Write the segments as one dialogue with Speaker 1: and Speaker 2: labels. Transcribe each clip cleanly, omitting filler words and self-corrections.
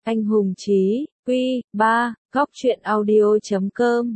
Speaker 1: Anh hùng chí, Quy, 3, góc truyện audio.com.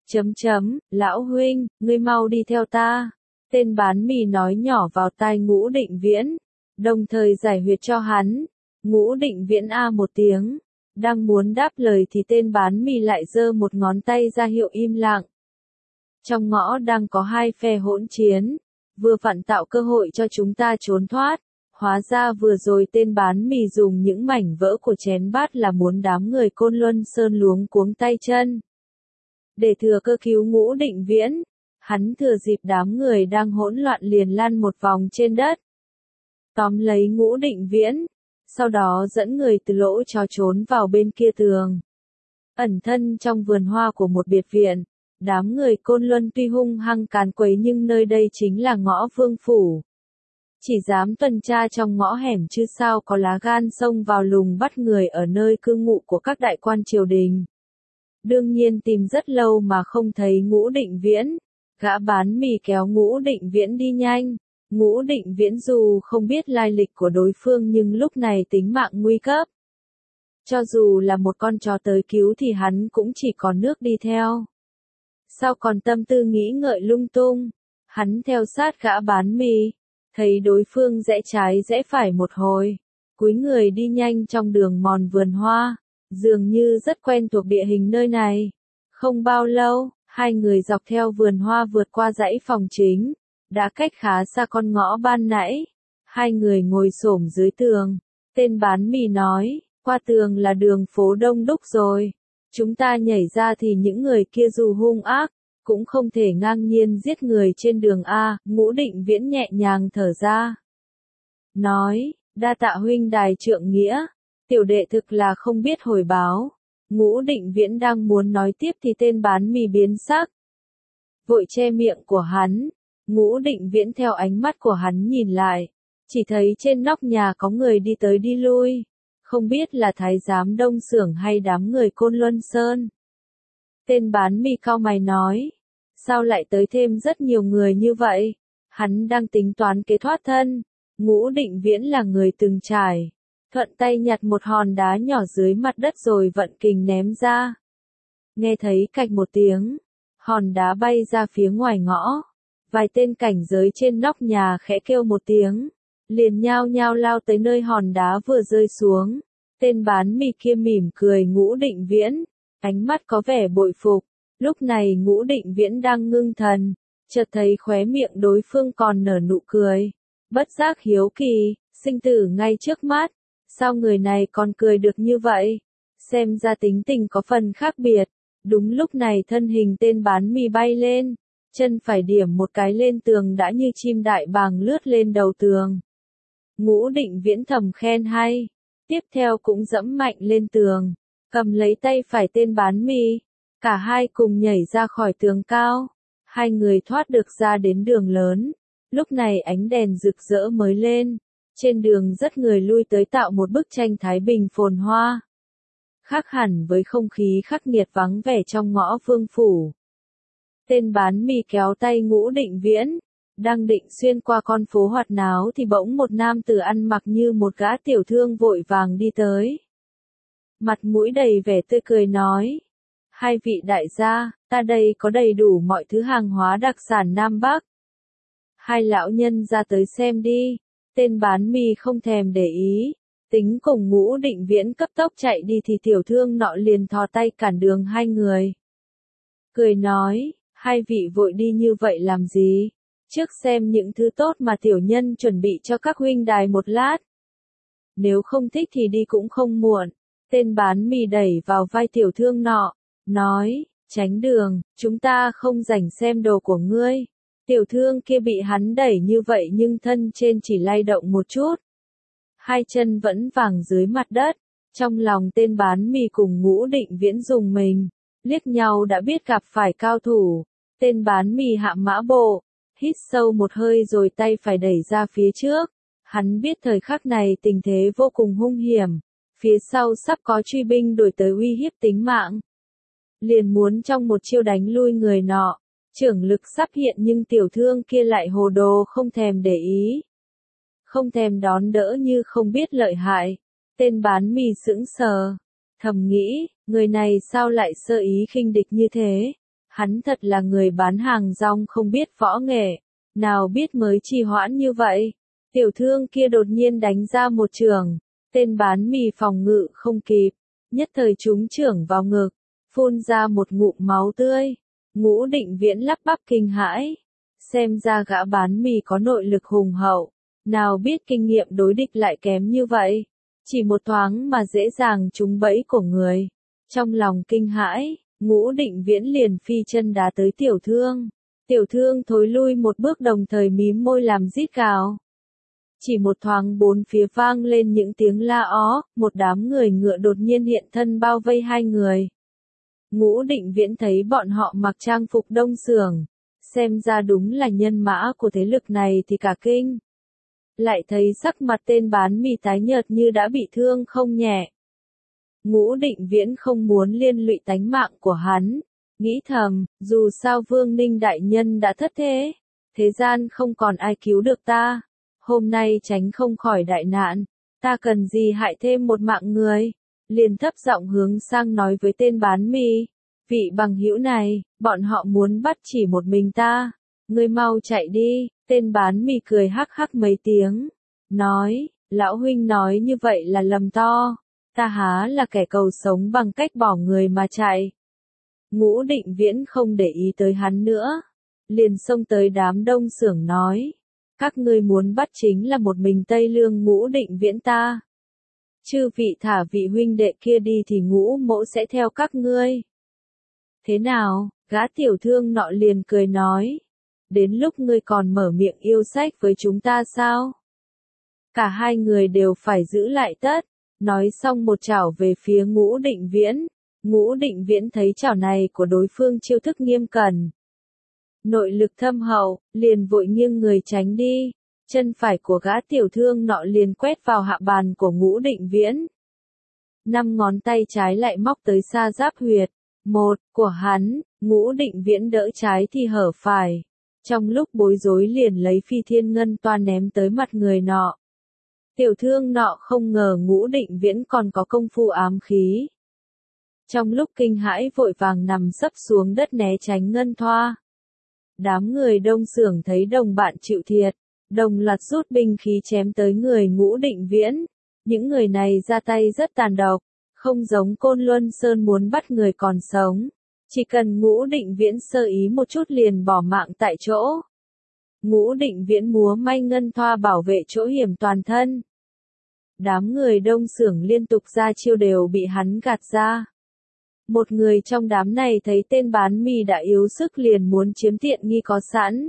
Speaker 1: Lão huynh, ngươi mau đi theo ta. Tên bán mì nói nhỏ vào tai Ngũ Định Viễn, đồng thời giải huyệt cho hắn. Ngũ Định Viễn a một tiếng, đang muốn đáp lời thì tên bán mì lại giơ một ngón tay ra hiệu im lặng. Trong ngõ đang có hai phe hỗn chiến, vừa vặn tạo cơ hội cho chúng ta trốn thoát. Hóa ra vừa rồi tên bán mì dùng những mảnh vỡ của chén bát là muốn đám người Côn Luân Sơn luống cuống tay chân. Để thừa cơ cứu Ngũ Định Viễn, hắn thừa dịp đám người đang hỗn loạn liền lăn một vòng trên đất. Tóm lấy Ngũ Định Viễn, sau đó dẫn người từ lỗ cho trốn vào bên kia tường. Ẩn thân trong vườn hoa của một biệt viện, đám người Côn Luân tuy hung hăng càn quấy nhưng nơi đây chính là ngõ vương phủ. Chỉ dám tuần tra trong ngõ hẻm chứ sao có lá gan xông vào lùng bắt người ở nơi cư ngụ của các đại quan triều đình. Đương nhiên tìm rất lâu mà không thấy Ngũ Định Viễn, gã bán mì kéo Ngũ Định Viễn đi nhanh. Ngũ Định Viễn dù không biết lai lịch của đối phương nhưng lúc này tính mạng nguy cấp. Cho dù là một con chó tới cứu thì hắn cũng chỉ còn nước đi theo. Sao còn tâm tư nghĩ ngợi lung tung, hắn theo sát gã bán mì. Thấy đối phương rẽ trái rẽ phải một hồi, cúi người đi nhanh trong đường mòn vườn hoa, dường như rất quen thuộc địa hình nơi này. Không bao lâu, hai người dọc theo vườn hoa vượt qua dãy phòng chính, đã cách khá xa con ngõ ban nãy. Hai người ngồi xổm dưới tường, tên bán mì nói, qua tường là đường phố đông đúc rồi. Chúng ta nhảy ra thì những người kia dù hung ác, cũng không thể ngang nhiên giết người trên đường A. Ngũ Định Viễn nhẹ nhàng thở ra, nói, đa tạ huynh đài trượng nghĩa, tiểu đệ thực là không biết hồi báo. Ngũ Định Viễn đang muốn nói tiếp thì tên bán mì biến sắc, vội che miệng của hắn. Ngũ Định Viễn theo ánh mắt của hắn nhìn lại, chỉ thấy trên nóc nhà có người đi tới đi lui, không biết là thái giám Đông Xưởng hay đám người Côn Luân Sơn. Tên bán mì cau mày nói, sao lại tới thêm rất nhiều người như vậy? Hắn đang tính toán kế thoát thân. Ngũ Định Viễn là người từng trải, thuận tay nhặt một hòn đá nhỏ dưới mặt đất rồi vận kình ném ra. Nghe thấy cạch một tiếng, hòn đá bay ra phía ngoài ngõ. Vài tên cảnh giới trên nóc nhà khẽ kêu một tiếng, liền nhao nhao lao tới nơi hòn đá vừa rơi xuống. Tên bán mì kia mỉm cười Ngũ Định Viễn, ánh mắt có vẻ bội phục. Lúc này Ngũ Định Viễn đang ngưng thần, chợt thấy khóe miệng đối phương còn nở nụ cười. Bất giác hiếu kỳ, sinh tử ngay trước mắt, sao người này còn cười được như vậy? Xem ra tính tình có phần khác biệt. Đúng lúc này thân hình tên bán mì bay lên, chân phải điểm một cái lên tường đã như chim đại bàng lướt lên đầu tường. Ngũ Định Viễn thầm khen hay, tiếp theo cũng dẫm mạnh lên tường, cầm lấy tay phải tên bán mì. Cả hai cùng nhảy ra khỏi tường cao, hai người thoát được ra đến đường lớn. Lúc này ánh đèn rực rỡ mới lên, trên đường rất người lui tới tạo một bức tranh thái bình phồn hoa. Khác hẳn với không khí khắc nghiệt vắng vẻ trong ngõ vương phủ. Tên bán mì kéo tay Ngũ Định Viễn, đang định xuyên qua con phố hoạt náo thì bỗng một nam tử ăn mặc như một gã tiểu thương vội vàng đi tới. Mặt mũi đầy vẻ tươi cười nói, hai vị đại gia, ta đây có đầy đủ mọi thứ hàng hóa đặc sản Nam Bắc. Hai lão nhân ra tới xem đi. Tên bán mì không thèm để ý, tính cùng Ngũ Định Viễn cấp tốc chạy đi thì tiểu thương nọ liền thò tay cản đường hai người. Cười nói, hai vị vội đi như vậy làm gì? Trước xem những thứ tốt mà tiểu nhân chuẩn bị cho các huynh đài một lát. Nếu không thích thì đi cũng không muộn. Tên bán mì đẩy vào vai tiểu thương nọ, nói, tránh đường, chúng ta không rảnh xem đồ của ngươi. Tiểu thương kia bị hắn đẩy như vậy nhưng thân trên chỉ lay động một chút. Hai chân vẫn vàng dưới mặt đất, trong lòng tên bán mì cùng Ngũ Định Viễn dùng mình, liếc nhau đã biết gặp phải cao thủ. Tên bán mì hạ mã bộ, hít sâu một hơi rồi tay phải đẩy ra phía trước. Hắn biết thời khắc này tình thế vô cùng hung hiểm, phía sau sắp có truy binh đuổi tới uy hiếp tính mạng. Liền muốn trong một chiêu đánh lui người nọ, trưởng lực sắp hiện nhưng tiểu thương kia lại hồ đồ không thèm để ý. Không thèm đón đỡ như không biết lợi hại. Tên bán mì sững sờ, Thầm nghĩ, người này sao lại sơ ý khinh địch như thế? Hắn thật là người bán hàng rong không biết võ nghệ, nào biết mới trì hoãn như vậy. Tiểu thương kia đột nhiên đánh ra một chưởng, tên bán mì phòng ngự không kịp, nhất thời trúng chưởng vào ngực, phun ra một ngụm máu tươi. Ngũ Định Viễn lắp bắp kinh hãi, xem ra gã bán mì có nội lực hùng hậu, nào biết kinh nghiệm đối địch lại kém như vậy, chỉ một thoáng mà dễ dàng trúng bẫy của người. Trong lòng kinh hãi, Ngũ Định Viễn liền phi chân đá tới tiểu thương. Tiểu thương thối lui một bước đồng thời mím môi làm rít gào. Chỉ một thoáng bốn phía vang lên những tiếng la ó, một đám người ngựa đột nhiên hiện thân bao vây hai người. Ngũ Định Viễn thấy bọn họ mặc trang phục đông xưởng, xem ra đúng là nhân mã của thế lực này thì cả kinh. Lại thấy sắc mặt tên bán mì tái nhợt như đã bị thương không nhẹ. Ngũ Định Viễn không muốn liên lụy tánh mạng của hắn, nghĩ thầm, dù sao Vương Ninh đại nhân đã thất thế gian không còn ai cứu được ta, hôm nay tránh không khỏi đại nạn, ta cần gì hại thêm một mạng người, liền thấp giọng hướng sang nói với tên bán mì, vị bằng hữu này, bọn họ muốn bắt chỉ một mình ta, ngươi mau chạy đi, tên bán mì cười hắc hắc mấy tiếng, nói, lão huynh nói như vậy là lầm to. Ta há là kẻ cầu sống bằng cách bỏ người mà chạy. Ngũ Định Viễn không để ý tới hắn nữa, liền xông tới đám đông xưởng nói, các ngươi muốn bắt chính là một mình Tây Lương Ngũ Định Viễn ta. Chư vị thả vị huynh đệ kia đi thì Ngũ mỗ sẽ theo các ngươi. Thế nào, gã tiểu thương nọ liền cười nói, đến lúc ngươi còn mở miệng yêu sách với chúng ta sao? Cả hai người đều phải giữ lại tất. Nói xong một chảo về phía Ngũ Định Viễn. Ngũ Định Viễn thấy chảo này của đối phương chiêu thức nghiêm cẩn, nội lực thâm hậu, liền vội nghiêng người tránh đi. Chân phải của gã tiểu thương nọ liền quét vào hạ bàn của Ngũ Định Viễn. 5 ngón tay trái lại móc tới sa giáp huyệt. Một của hắn, Ngũ Định Viễn đỡ trái thì hở phải. Trong lúc bối rối liền lấy phi thiên ngân toa ném tới mặt người nọ. Tiểu thương nọ không ngờ Ngũ Định Viễn còn có công phu ám khí. Trong lúc kinh hãi vội vàng nằm sấp xuống đất né tránh ngân thoa. Đám người đông xưởng thấy đồng bạn chịu thiệt, đồng loạt rút binh khí chém tới người Ngũ Định Viễn. Những người này ra tay rất tàn độc, không giống Côn Luân Sơn muốn bắt người còn sống. Chỉ cần Ngũ Định Viễn sơ ý một chút liền bỏ mạng tại chỗ. Ngũ Định Viễn múa may ngân thoa bảo vệ chỗ hiểm toàn thân. Đám người đông xưởng liên tục ra chiêu đều bị hắn gạt ra. Một người trong đám này thấy tên bán mì đã yếu sức liền muốn chiếm tiện nghi có sẵn.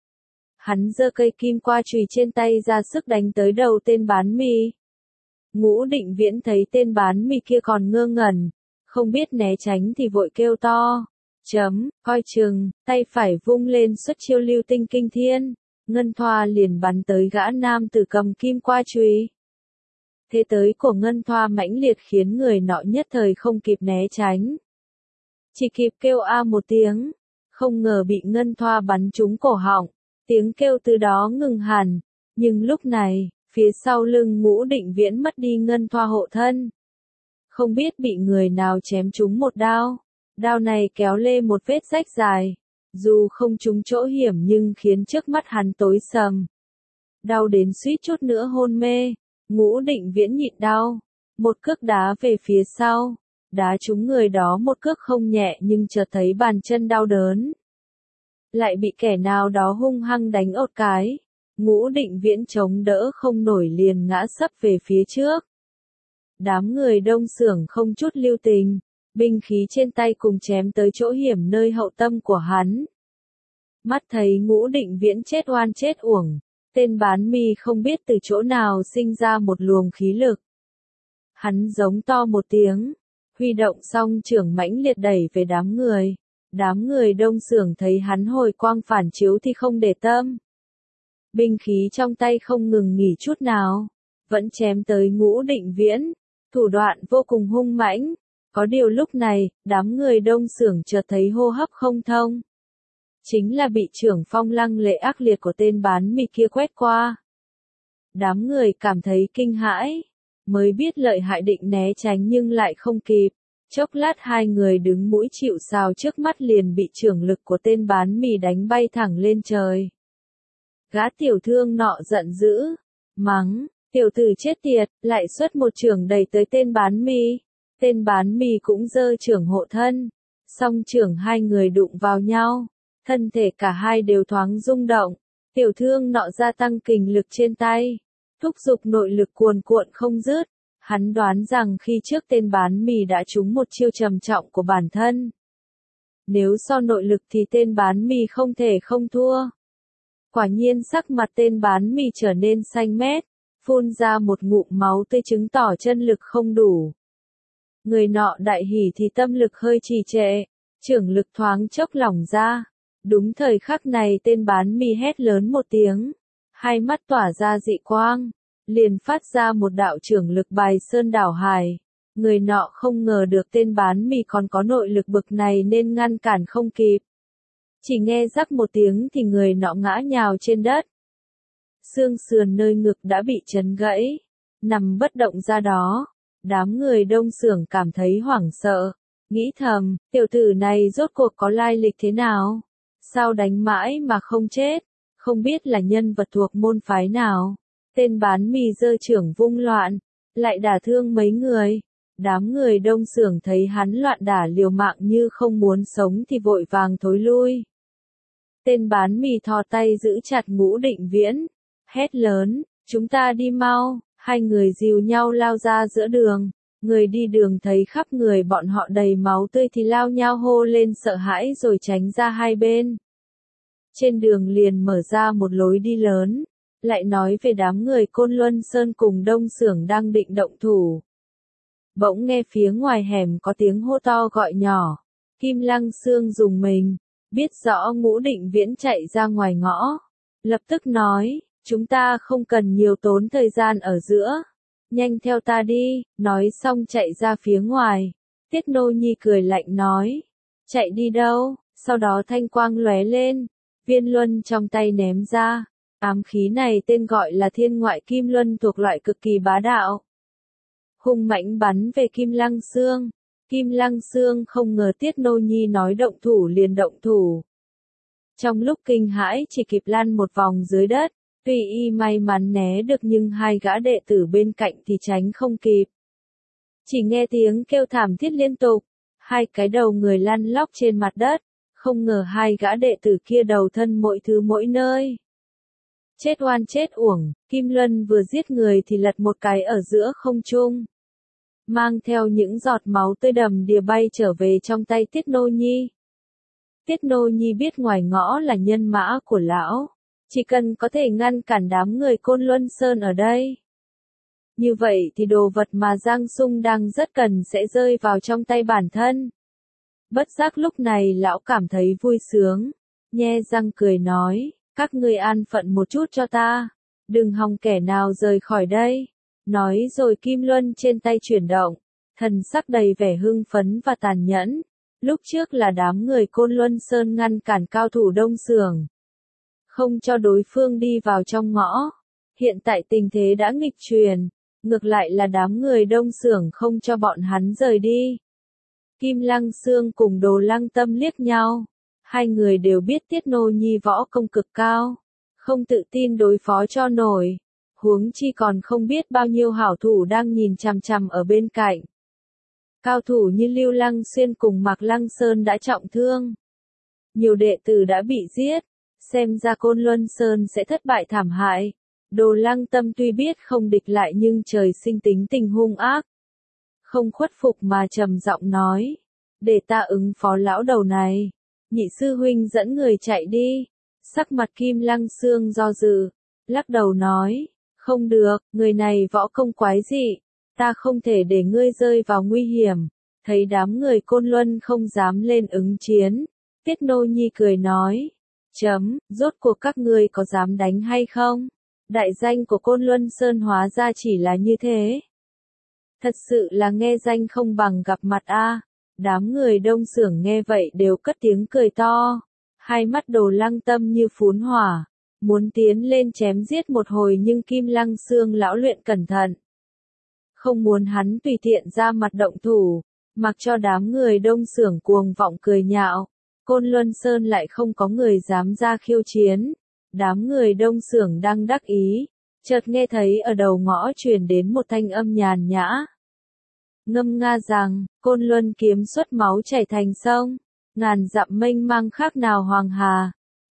Speaker 1: Hắn giơ cây kim qua chùy trên tay ra sức đánh tới đầu tên bán mì. Ngũ Định Viễn thấy tên bán mì kia còn ngơ ngẩn, không biết né tránh thì vội kêu to. Coi chừng, tay phải vung lên xuất chiêu lưu tinh kinh thiên, ngân thoa liền bắn tới gã nam tử cầm kim qua chùy. Thế tới của ngân thoa mãnh liệt khiến người nọ nhất thời không kịp né tránh. Chỉ kịp kêu a một tiếng, không ngờ bị ngân thoa bắn trúng cổ họng, tiếng kêu từ đó ngừng hẳn, nhưng lúc này, phía sau lưng Ngũ Định Viễn mất đi ngân thoa hộ thân. Không biết bị người nào chém trúng một đao, đao này kéo lê một vết rách dài, dù không trúng chỗ hiểm nhưng khiến trước mắt hắn tối sầm. Đau đến suýt chút nữa hôn mê. Ngũ Định Viễn nhịn đau, một cước đá về phía sau, đá trúng người đó một cước không nhẹ nhưng chợt thấy bàn chân đau đớn. Lại bị kẻ nào đó hung hăng đánh ột cái, Ngũ Định Viễn chống đỡ không nổi liền ngã sấp về phía trước. Đám người đông xưởng không chút lưu tình, binh khí trên tay cùng chém tới chỗ hiểm nơi hậu tâm của hắn. Mắt thấy Ngũ Định Viễn chết oan chết uổng. Tên bán mì không biết từ chỗ nào sinh ra một luồng khí lực. Hắn giống to một tiếng, huy động xong chưởng mãnh liệt đẩy về đám người. Đám người đông xưởng thấy hắn hồi quang phản chiếu thì không để tâm. Binh khí trong tay không ngừng nghỉ chút nào, vẫn chém tới Ngũ Định Viễn, thủ đoạn vô cùng hung mãnh. Có điều lúc này, đám người đông xưởng chợt thấy hô hấp không thông. Chính là bị trưởng phong lăng lệ ác liệt của tên bán mì kia quét qua. Đám người cảm thấy kinh hãi, mới biết lợi hại định né tránh nhưng lại không kịp. Chốc lát hai người đứng mũi chịu sào trước mắt liền bị chưởng lực của tên bán mì đánh bay thẳng lên trời. Gã tiểu thương nọ giận dữ, mắng, tiểu tử chết tiệt, lại xuất một chưởng đẩy tới tên bán mì. Tên bán mì cũng giơ chưởng hộ thân, song chưởng hai người đụng vào nhau, thân thể cả hai đều thoáng rung động. Tiểu thương nọ gia tăng kình lực trên tay, thúc giục nội lực cuồn cuộn không dứt. Hắn đoán rằng khi trước tên bán mì đã trúng một chiêu trầm trọng của bản thân. Nếu so nội lực thì tên bán mì không thể không thua. Quả nhiên sắc mặt tên bán mì trở nên xanh mét, phun ra một ngụm máu tươi chứng tỏ chân lực không đủ. Người nọ đại hỉ thì tâm lực hơi trì trệ, chưởng lực thoáng chốc lỏng ra. Đúng thời khắc này tên bán mì hét lớn một tiếng, hai mắt tỏa ra dị quang, liền phát ra một đạo chưởng lực bài sơn đảo hải. Người nọ không ngờ được tên bán mì còn có nội lực bực này nên ngăn cản không kịp. Chỉ nghe rắc một tiếng thì người nọ ngã nhào trên đất. Xương sườn nơi ngực đã bị chấn gãy, nằm bất động ra đó. Đám người đông xưởng cảm thấy hoảng sợ, nghĩ thầm, tiểu tử này rốt cuộc có lai lịch thế nào? Sao đánh mãi mà không chết? Không biết là nhân vật thuộc môn phái nào? Tên bán mì giơ chưởng vung loạn, lại đả thương mấy người. Đám người đông xưởng thấy hắn loạn đả liều mạng như không muốn sống thì vội vàng thối lui. Tên bán mì thò tay giữ chặt Ngũ Định Viễn, hét lớn, chúng ta đi mau. Hai người dìu nhau lao ra giữa đường. Người đi đường thấy khắp người bọn họ đầy máu tươi thì lao nhau hô lên sợ hãi rồi tránh ra hai bên. Trên đường liền mở ra một lối đi lớn, lại nói về đám người Côn Luân Sơn cùng Đông Xưởng đang định động thủ. Bỗng nghe phía ngoài hẻm có tiếng hô to gọi nhỏ, Kim Lăng Xương dùng mình, biết rõ Ngũ Định Viễn chạy ra ngoài ngõ, lập tức nói, chúng ta không cần nhiều tốn thời gian ở giữa, nhanh theo ta đi, nói xong chạy ra phía ngoài. Tiết Nô Nhi cười lạnh nói, chạy đi đâu? Sau đó thanh quang lóe lên, viên luân trong tay ném ra, ám khí này tên gọi là Thiên Ngoại Kim Luân thuộc loại cực kỳ bá đạo. Hung mãnh bắn về Kim Lăng Xương. Kim Lăng Xương không ngờ Tiết Nô Nhi nói động thủ liền động thủ. Trong lúc kinh hãi chỉ kịp lăn một vòng dưới đất, tuy y may mắn né được nhưng hai gã đệ tử bên cạnh thì tránh không kịp. Chỉ nghe tiếng kêu thảm thiết liên tục, hai cái đầu người lăn lóc trên mặt đất, không ngờ hai gã đệ tử kia đầu thân mỗi thứ mỗi nơi. Chết oan chết uổng, Kim Luân vừa giết người thì lật một cái ở giữa không trung, mang theo những giọt máu tươi đầm đìa bay trở về trong tay Tiết Nô Nhi. Tiết Nô Nhi biết ngoài ngõ là nhân mã của lão, chỉ cần có thể ngăn cản đám người Côn Luân Sơn ở đây. Như vậy thì đồ vật mà Giang Sung đang rất cần sẽ rơi vào trong tay bản thân. Bất giác lúc này lão cảm thấy vui sướng, nhe răng cười nói, các ngươi an phận một chút cho ta, đừng hòng kẻ nào rời khỏi đây. Nói rồi kim luân trên tay chuyển động, thần sắc đầy vẻ hưng phấn và tàn nhẫn. Lúc trước là đám người Côn Luân Sơn ngăn cản cao thủ Đông Xưởng, không cho đối phương đi vào trong ngõ. Hiện tại tình thế đã nghịch chuyển, ngược lại là đám người Đông Xưởng không cho bọn hắn rời đi. Kim Lăng Xương cùng Đồ Lăng Tâm liếc nhau, hai người đều biết Tiết Nô Nhi võ công cực cao, không tự tin đối phó cho nổi, huống chi còn không biết bao nhiêu hảo thủ đang nhìn chằm chằm ở bên cạnh. Cao thủ như Lưu Lăng Xuyên cùng Mạc Lăng Sơn đã trọng thương, nhiều đệ tử đã bị giết, xem ra Côn Luân Sơn sẽ thất bại thảm hại. Đồ Lăng Tâm tuy biết không địch lại nhưng trời sinh tính tình hung ác, không khuất phục mà trầm giọng nói, để ta ứng phó lão đầu này. Nhị sư huynh dẫn người chạy đi. Sắc mặt Kim Lăng Xương do dự, lắc đầu nói, không được, người này võ công quái dị, ta không thể để ngươi rơi vào nguy hiểm. Thấy đám người Côn Luân không dám lên ứng chiến, Tiết Nô Nhi cười nói, rốt cuộc các ngươi có dám đánh hay không? Đại danh của Côn Luân Sơn hóa ra chỉ là như thế. Thật sự là nghe danh không bằng gặp mặt a. Đám người Đông Xưởng nghe vậy đều cất tiếng cười to, hai mắt Đồ Lăng Tâm như phún hỏa, muốn tiến lên chém giết một hồi nhưng Kim Lăng Xương lão luyện cẩn thận, không muốn hắn tùy tiện ra mặt động thủ, mặc cho đám người đông xưởng cuồng vọng cười nhạo. Côn Luân Sơn lại không có người dám ra khiêu chiến. Đám người đông xưởng đang đắc ý, chợt nghe thấy ở đầu ngõ truyền đến một thanh âm nhàn nhã. Ngâm nga rằng, Côn Luân kiếm xuất máu chảy thành sông, ngàn dặm mênh mang khác nào hoàng hà.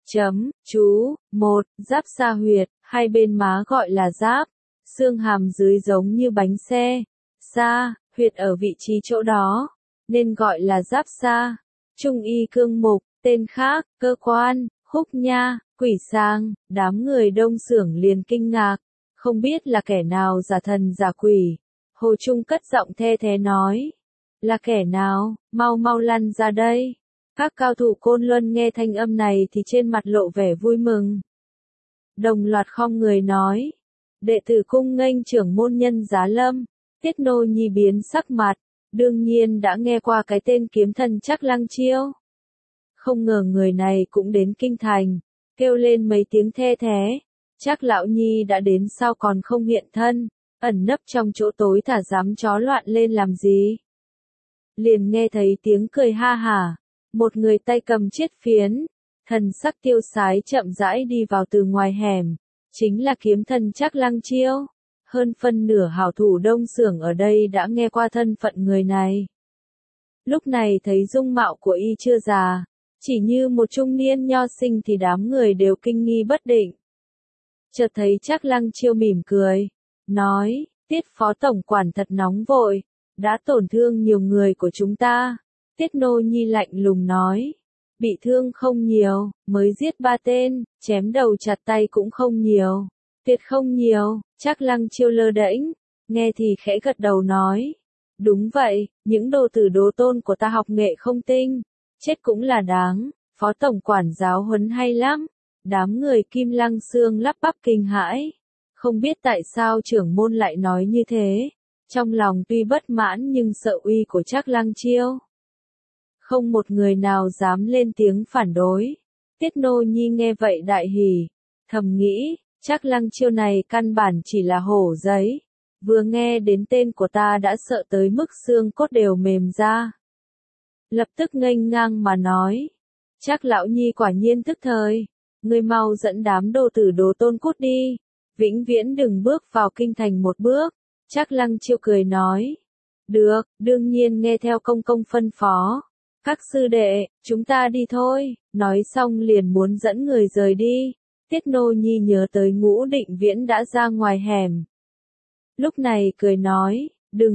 Speaker 1: Chú, 1, giáp sa huyệt, hai bên má gọi là giáp, xương hàm dưới giống như bánh xe. Sa, huyệt ở vị trí chỗ đó, nên gọi là giáp sa. Trung y cương mục, tên khác, cơ quan, húc nha, quỷ sang, đám người đông xưởng liền kinh ngạc, không biết là kẻ nào giả thần giả quỷ. Hồ Trung cất giọng the thế nói, là kẻ nào, mau mau lăn ra đây. Các cao thủ Côn Luân nghe thanh âm này thì trên mặt lộ vẻ vui mừng. Đồng loạt khom người nói, đệ tử cung nghênh trưởng môn nhân Giá Lâm. Tiết Nô Nhi biến sắc mặt, đương nhiên đã nghe qua cái tên kiếm thần Trác Lăng Chiêu. Không ngờ người này cũng đến kinh thành, kêu lên mấy tiếng the thế. Trác lão nhi đã đến sao còn không hiện thân, ẩn nấp trong chỗ tối thả dám chó loạn lên làm gì. Liền nghe thấy tiếng cười ha hả, một người tay cầm chiết phiến, thần sắc tiêu sái chậm rãi đi vào từ ngoài hẻm, chính là kiếm thần Trác Lăng Chiêu. Hơn phân nửa hảo thủ đông xưởng ở đây đã nghe qua thân phận người này. Lúc này thấy dung mạo của y chưa già, chỉ như một trung niên nho sinh thì đám người đều kinh nghi bất định. Chợt thấy Trác Lăng Chiêu mỉm cười, nói, Tiết phó tổng quản thật nóng vội, đã tổn thương nhiều người của chúng ta. Tiết Nô Nhi lạnh lùng nói, bị thương không nhiều, mới giết 3 tên, chém đầu chặt tay cũng không nhiều. Tuyệt không nhiều. Trác Lăng Chiêu lơ đễnh, nghe thì khẽ gật đầu nói, đúng vậy, những đồ tử đố tôn của ta học nghệ không tinh, chết cũng là đáng, phó tổng quản giáo huấn hay lắm. Đám người Kim Lăng Xương lắp bắp kinh hãi, không biết tại sao trưởng môn lại nói như thế, trong lòng tuy bất mãn nhưng sợ uy của Trác Lăng Chiêu. Không một người nào dám lên tiếng phản đối. Tiết Nô Nhi nghe vậy đại hỉ, thầm nghĩ, Trác Lăng Chiêu này căn bản chỉ là hổ giấy, vừa nghe đến tên của ta đã sợ tới mức xương cốt đều mềm ra. Lập tức nghênh ngang mà nói, Trác lão nhi quả nhiên thức thời, ngươi mau dẫn đám đồ tử đố tôn cút đi, vĩnh viễn đừng bước vào kinh thành một bước. Trác Lăng Chiêu cười nói, được, đương nhiên nghe theo công công phân phó. Các sư đệ, chúng ta đi thôi, nói xong liền muốn dẫn người rời đi. Tiết Nô Nhi nhớ tới Ngũ Định Viễn đã ra ngoài hẻm. Lúc này cười nói,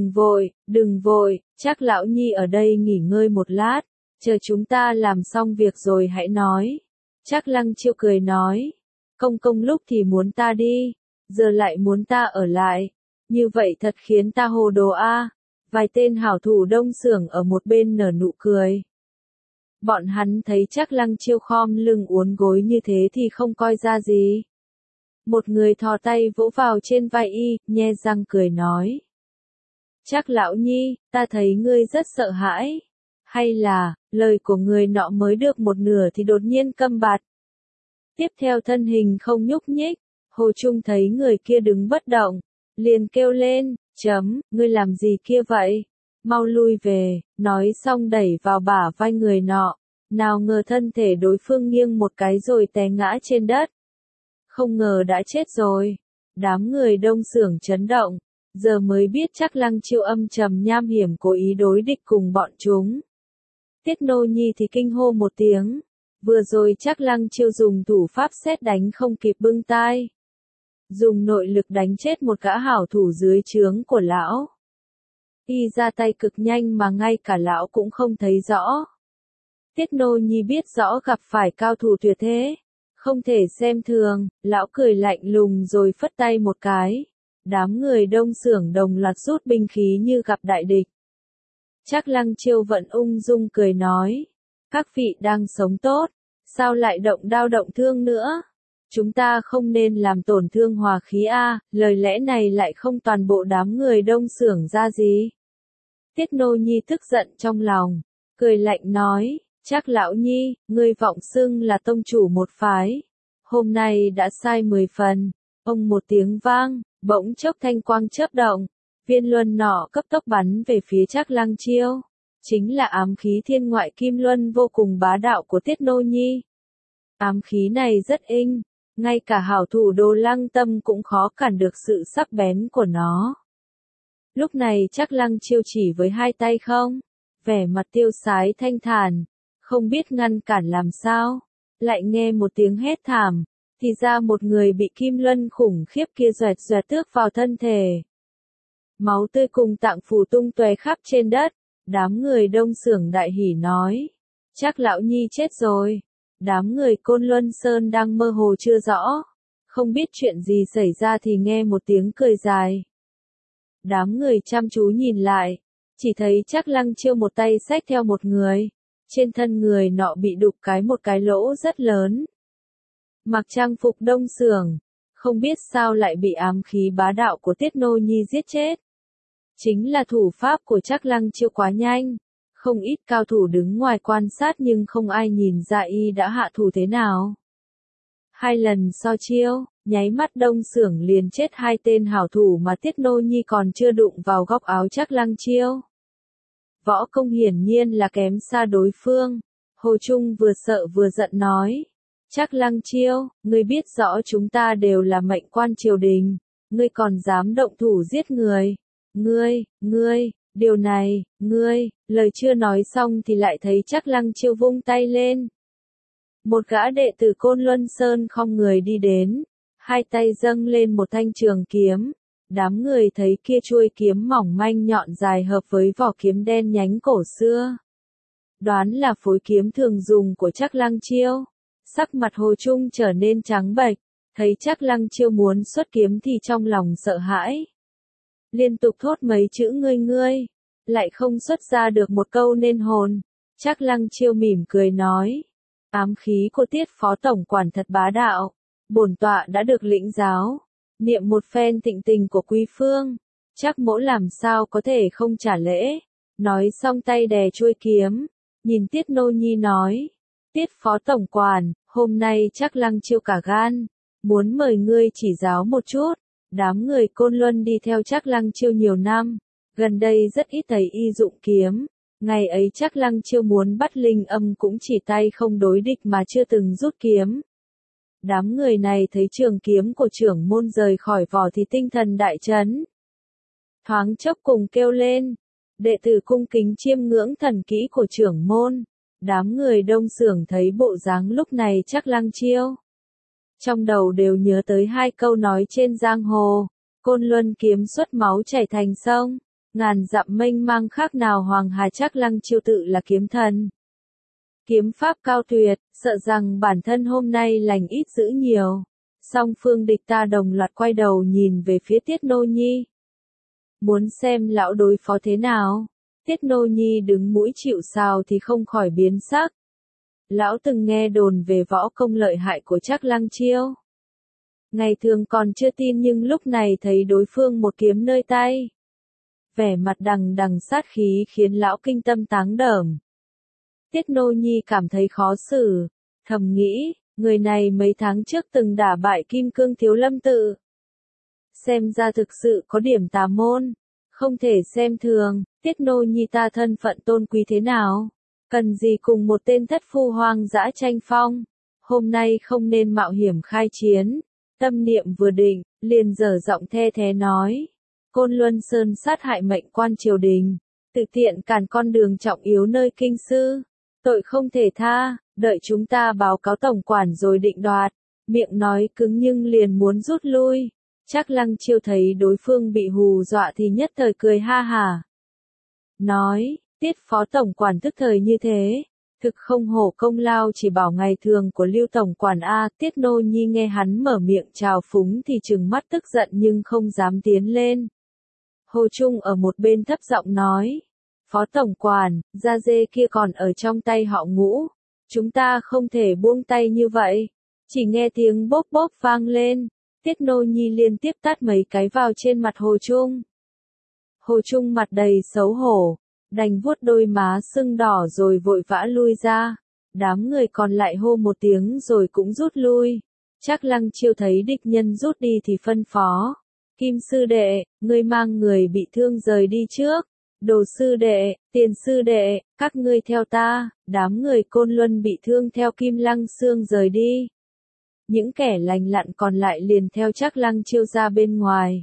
Speaker 1: đừng vội, Trác lão nhi ở đây nghỉ ngơi một lát, chờ chúng ta làm xong việc rồi hãy nói. Trác Lăng Chiêu cười nói, công công lúc thì muốn ta đi, giờ lại muốn ta ở lại, như vậy thật khiến ta hồ đồ a. Vài tên hảo thủ đông xưởng ở một bên nở nụ cười. Bọn hắn thấy Trác Lăng Chiêu khom lưng uốn gối như thế thì không coi ra gì. Một người thò tay vỗ vào trên vai y, nhe răng cười nói. Trác lão nhi, ta thấy ngươi rất sợ hãi. Hay là, lời của người nọ mới được một nửa thì đột nhiên câm bặt. Tiếp theo thân hình không nhúc nhích, Hồ Trung thấy người kia đứng bất động, liền kêu lên, ngươi làm gì kia vậy? Mau lui về, nói xong đẩy vào bả vai người nọ, nào ngờ thân thể đối phương nghiêng một cái rồi té ngã trên đất. Không ngờ đã chết rồi. Đám người đông xưởng chấn động, giờ mới biết Trác Lăng Chiêu âm trầm nham hiểm cố ý đối địch cùng bọn chúng. Tiết Nô Nhi thì kinh hô một tiếng, vừa rồi Trác Lăng Chiêu dùng thủ pháp sét đánh không kịp bưng tai. Dùng nội lực đánh chết một gã hảo thủ dưới trướng của lão. Y ra tay cực nhanh mà ngay cả lão cũng không thấy rõ. Tiết Nô Nhi biết rõ gặp phải cao thủ tuyệt thế, không thể xem thường, lão cười lạnh lùng rồi phất tay một cái. Đám người đông xưởng đồng loạt rút binh khí như gặp đại địch. Trác Lăng Chiêu vẫn ung dung cười nói, các vị đang sống tốt, sao lại động đao động thương nữa? Chúng ta không nên làm tổn thương hòa khí a. Lời lẽ này lại không toàn bộ đám người đông xưởng ra gì. Tiết Nô Nhi tức giận trong lòng, cười lạnh nói, Trác lão nhi, ngươi vọng xưng là tông chủ một phái. Hôm nay đã sai 10 phần. Ông một tiếng vang, bỗng chốc thanh quang chớp động. Viên luân nọ cấp tốc bắn về phía Trác Lăng Chiêu. Chính là ám khí thiên ngoại kim luân vô cùng bá đạo của Tiết Nô Nhi. Ám khí này rất inh, ngay cả hảo thủ Đồ Lăng Tâm cũng khó cản được sự sắc bén của nó. Lúc này Trác Lăng Chiêu chỉ với hai tay không, vẻ mặt tiêu sái thanh thản, không biết ngăn cản làm sao, lại nghe một tiếng hét thảm, thì ra một người bị kim luân khủng khiếp kia doẹt doẹt tước vào thân thể. Máu tươi cùng tạng phủ tung tóe khắp trên đất, đám người Đông Xưởng đại hỉ nói, Trác lão nhi chết rồi. Đám người Côn Luân Sơn đang mơ hồ chưa rõ, không biết chuyện gì xảy ra thì nghe một tiếng cười dài. Đám người chăm chú nhìn lại, chỉ thấy Trác Lăng Chiêu một tay xách theo một người, trên thân người nọ bị đục một cái lỗ rất lớn. Mặc trang phục Đông Xưởng, không biết sao lại bị ám khí bá đạo của Tiết Nô Nhi giết chết. Chính là thủ pháp của Trác Lăng Chiêu quá nhanh. Không ít cao thủ đứng ngoài quan sát nhưng không ai nhìn ra y đã hạ thủ thế nào. Hai lần so chiêu, nháy mắt Đông Xưởng liền chết hai tên hảo thủ mà Tiết Nô Nhi còn chưa đụng vào góc áo Trác Lăng Chiêu. Võ công hiển nhiên là kém xa đối phương. Hồ Trung vừa sợ vừa giận nói. Trác Lăng Chiêu, ngươi biết rõ chúng ta đều là mệnh quan triều đình, ngươi còn dám động thủ giết người. Ngươi, điều này, lời chưa nói xong thì lại thấy Trác Lăng Chiêu vung tay lên. Một gã đệ tử Côn Luân Sơn không người đi đến, hai tay dâng lên một thanh trường kiếm. Đám người thấy kia chuôi kiếm mỏng manh nhọn dài hợp với vỏ kiếm đen nhánh cổ xưa. Đoán là phối kiếm thường dùng của Trác Lăng Chiêu. Sắc mặt Hồ Trung trở nên trắng bệch, thấy Trác Lăng Chiêu muốn xuất kiếm thì trong lòng sợ hãi. Liên tục thốt mấy chữ ngươi, lại không xuất ra được một câu nên hồn. Trác Lăng Chiêu mỉm cười nói, ám khí của Tiết phó tổng quản thật bá đạo, bổn tọa đã được lĩnh giáo, niệm một phen thịnh tình của quý phương, Trác mỗ làm sao có thể không trả lễ. Nói xong tay đè chuôi kiếm, nhìn Tiết Nô Nhi nói, Tiết phó tổng quản, hôm nay Trác Lăng Chiêu cả gan, muốn mời ngươi chỉ giáo một chút. Đám người Côn Luân đi theo Trác Lăng Chiêu nhiều năm, gần đây rất ít thấy y dụng kiếm. Ngày ấy Trác Lăng Chiêu muốn bắt Linh Âm cũng chỉ tay không đối địch mà chưa từng rút kiếm. Đám người này thấy trường kiếm của trưởng môn rời khỏi vỏ thì tinh thần đại chấn. Thoáng chốc cùng kêu lên, đệ tử cung kính chiêm ngưỡng thần kỹ của trưởng môn. Đám người Đông Xưởng thấy bộ dáng lúc này Trác Lăng Chiêu. Trong đầu đều nhớ tới hai câu nói trên giang hồ, Côn Luân kiếm xuất máu chảy thành sông, ngàn dặm mênh mang khác nào hoàng hà. Trác Lăng Chiêu tự là kiếm thần. Kiếm pháp cao tuyệt, sợ rằng bản thân hôm nay lành ít dữ nhiều. Song phương địch ta đồng loạt quay đầu nhìn về phía Tiết Nô Nhi. Muốn xem lão đối phó thế nào? Tiết Nô Nhi đứng mũi chịu sào thì không khỏi biến sắc. Lão từng nghe đồn về võ công lợi hại của Trác Lăng Chiêu. Ngày thường còn chưa tin nhưng lúc này thấy đối phương một kiếm nơi tay. Vẻ mặt đằng đằng sát khí khiến lão kinh tâm táng đởm. Tiết Nô Nhi cảm thấy khó xử, thầm nghĩ, người này mấy tháng trước từng đả bại Kim Cương Thiếu Lâm Tự. Xem ra thực sự có điểm tà môn, không thể xem thường. Tiết Nô Nhi ta thân phận tôn quý thế nào? Cần gì cùng một tên thất phu hoang dã tranh phong? Hôm nay không nên mạo hiểm khai chiến. Tâm niệm vừa định, liền dở giọng the thé nói. Côn Luân Sơn sát hại mệnh quan triều đình, tự tiện cản con đường trọng yếu nơi kinh sư. Tội không thể tha, đợi chúng ta báo cáo tổng quản rồi định đoạt. Miệng nói cứng nhưng liền muốn rút lui. Trác Lăng Chiêu thấy đối phương bị hù dọa thì nhất thời cười ha hả. Nói, Tiết phó tổng quản tức thời như thế, thực không hổ công lao chỉ bảo ngày thường của Lưu tổng quản a. Tiết Nô Nhi nghe hắn mở miệng chào phúng thì trừng mắt tức giận nhưng không dám tiến lên. Hồ Trung ở một bên thấp giọng nói, phó tổng quản, da dê kia còn ở trong tay họ Ngũ, chúng ta không thể buông tay như vậy. Chỉ nghe tiếng bốp bốp vang lên, Tiết Nô Nhi liên tiếp tát mấy cái vào trên mặt Hồ Trung. Hồ Trung mặt đầy xấu hổ, đành vuốt đôi má sưng đỏ rồi vội vã lui ra. Đám người còn lại hô một tiếng rồi cũng rút lui. Trác Lăng Chiêu thấy địch nhân rút đi thì phân phó, Kim sư đệ, ngươi mang người bị thương rời đi trước. Đồ sư đệ, Tiền sư đệ, các ngươi theo ta. Đám người Côn Luân bị thương theo Kim Lăng Xương rời đi. Những kẻ lành lặn còn lại liền theo Trác Lăng Chiêu ra bên ngoài.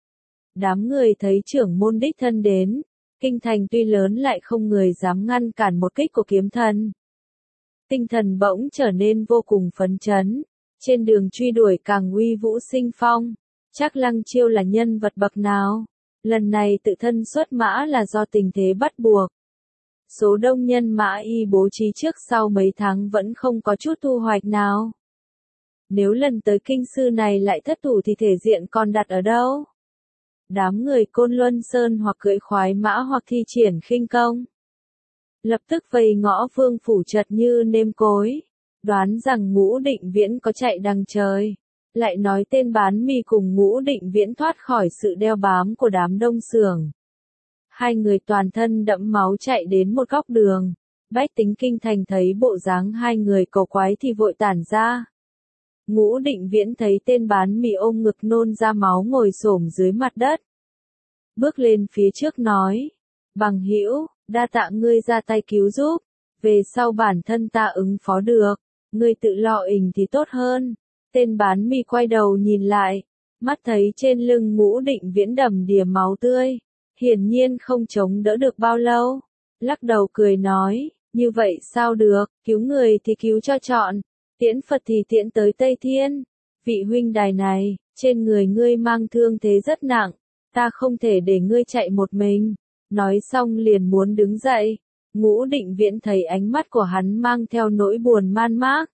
Speaker 1: Đám người thấy trưởng môn đích thân đến, kinh thành tuy lớn lại không người dám ngăn cản một kích của kiếm thần. Tinh thần bỗng trở nên vô cùng phấn chấn, trên đường truy đuổi càng uy vũ sinh phong. Trác Lăng Chiêu là nhân vật bậc nào? Lần này tự thân xuất mã là do tình thế bắt buộc. Số đông nhân mã y bố trí trước sau mấy tháng vẫn không có chút thu hoạch nào. Nếu lần tới kinh sư này lại thất thủ thì thể diện còn đặt ở đâu? Đám người Côn Luân Sơn hoặc cưỡi khoái mã hoặc thi triển khinh công. Lập tức vây ngõ Vương phủ chật như nêm cối, đoán rằng Ngũ Định Viễn có chạy đằng trời. Lại nói tên bán mì cùng Ngũ Định Viễn thoát khỏi sự đeo bám của đám đông xưởng. Hai người toàn thân đẫm máu chạy đến một góc đường. Bách tính kinh thành thấy bộ dáng hai người cầu quái thì vội tản ra. Ngũ Định Viễn thấy tên bán mì ôm ngực nôn ra máu ngồi xổm dưới mặt đất. Bước lên phía trước nói, bằng hữu, đa tạ ngươi ra tay cứu giúp, về sau bản thân ta ứng phó được, ngươi tự lo ình thì tốt hơn. Tên bán mì quay đầu nhìn lại, mắt thấy trên lưng Ngũ Định Viễn đầm đìa máu tươi, hiển nhiên không chống đỡ được bao lâu, lắc đầu cười nói, như vậy sao được, cứu người thì cứu cho trọn, tiễn Phật thì tiễn tới Tây Thiên. Vị huynh đài này, trên người ngươi mang thương thế rất nặng, ta không thể để ngươi chạy một mình. Nói xong liền muốn đứng dậy, Ngũ Định Viễn thấy ánh mắt của hắn mang theo nỗi buồn man mác.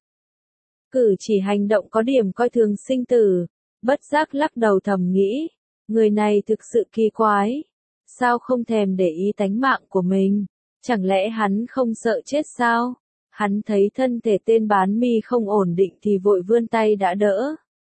Speaker 1: Cử chỉ hành động có điểm coi thường sinh tử, bất giác lắc đầu thầm nghĩ, người này thực sự kỳ quái, sao không thèm để ý tánh mạng của mình, chẳng lẽ hắn không sợ chết sao? Hắn thấy thân thể tên bán mì không ổn định thì vội vươn tay đã đỡ.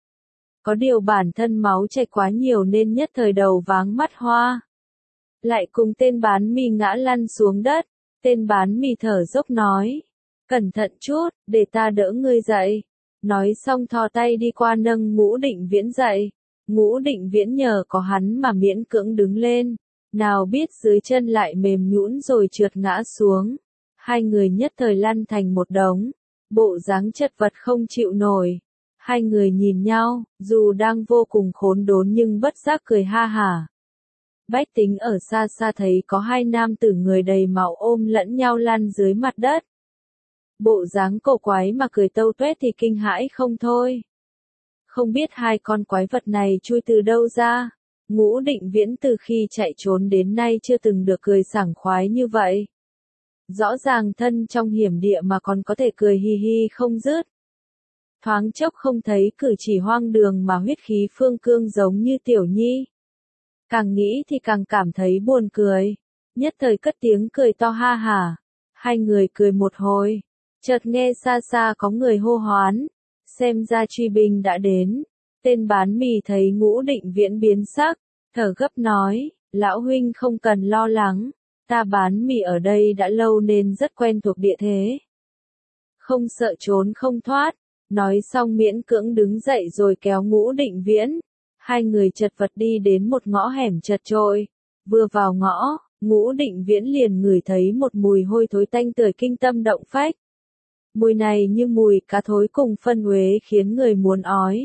Speaker 1: Có điều bản thân máu chảy quá nhiều nên nhất thời đầu váng mắt hoa. Lại cùng tên bán mì ngã lăn xuống đất, tên bán mì thở dốc nói, cẩn thận chút, để ta đỡ ngươi dậy. Nói xong thò tay đi qua nâng Ngũ Định Viễn dậy. Ngũ Định Viễn nhờ có hắn mà miễn cưỡng đứng lên, nào biết dưới chân lại mềm nhũn rồi trượt ngã xuống. Hai người nhất thời lăn thành một đống, bộ dáng chật vật không chịu nổi. Hai người nhìn nhau, dù đang vô cùng khốn đốn nhưng bất giác cười ha hả. Bách tính ở xa xa thấy có hai nam tử người đầy máu ôm lẫn nhau lăn dưới mặt đất. Bộ dáng cổ quái mà cười tâu tuét thì kinh hãi không thôi. Không biết hai con quái vật này chui từ đâu ra. Ngũ Định Viễn từ khi chạy trốn đến nay chưa từng được cười sảng khoái như vậy. Rõ ràng thân trong hiểm địa mà còn có thể cười hi hi không dứt. Thoáng chốc không thấy cử chỉ hoang đường mà huyết khí phương cương giống như Tiểu Nhi. Càng nghĩ thì càng cảm thấy buồn cười. Nhất thời cất tiếng cười to ha hả. Hai người cười một hồi. Chợt nghe xa xa có người hô hoán. Xem ra truy binh đã đến. Tên bán mì thấy Ngũ Định Viễn biến sắc. Thở gấp nói. Lão huynh không cần lo lắng. Ta bán mì ở đây đã lâu nên rất quen thuộc địa thế. Không sợ trốn không thoát. Nói xong miễn cưỡng đứng dậy rồi kéo Ngũ Định Viễn. Hai người chật vật đi đến một ngõ hẻm chật chội. Vừa vào ngõ, Ngũ Định Viễn liền ngửi thấy một mùi hôi thối tanh tưởi kinh tâm động phách. Mùi này như mùi cá thối cùng phân uế khiến người muốn ói.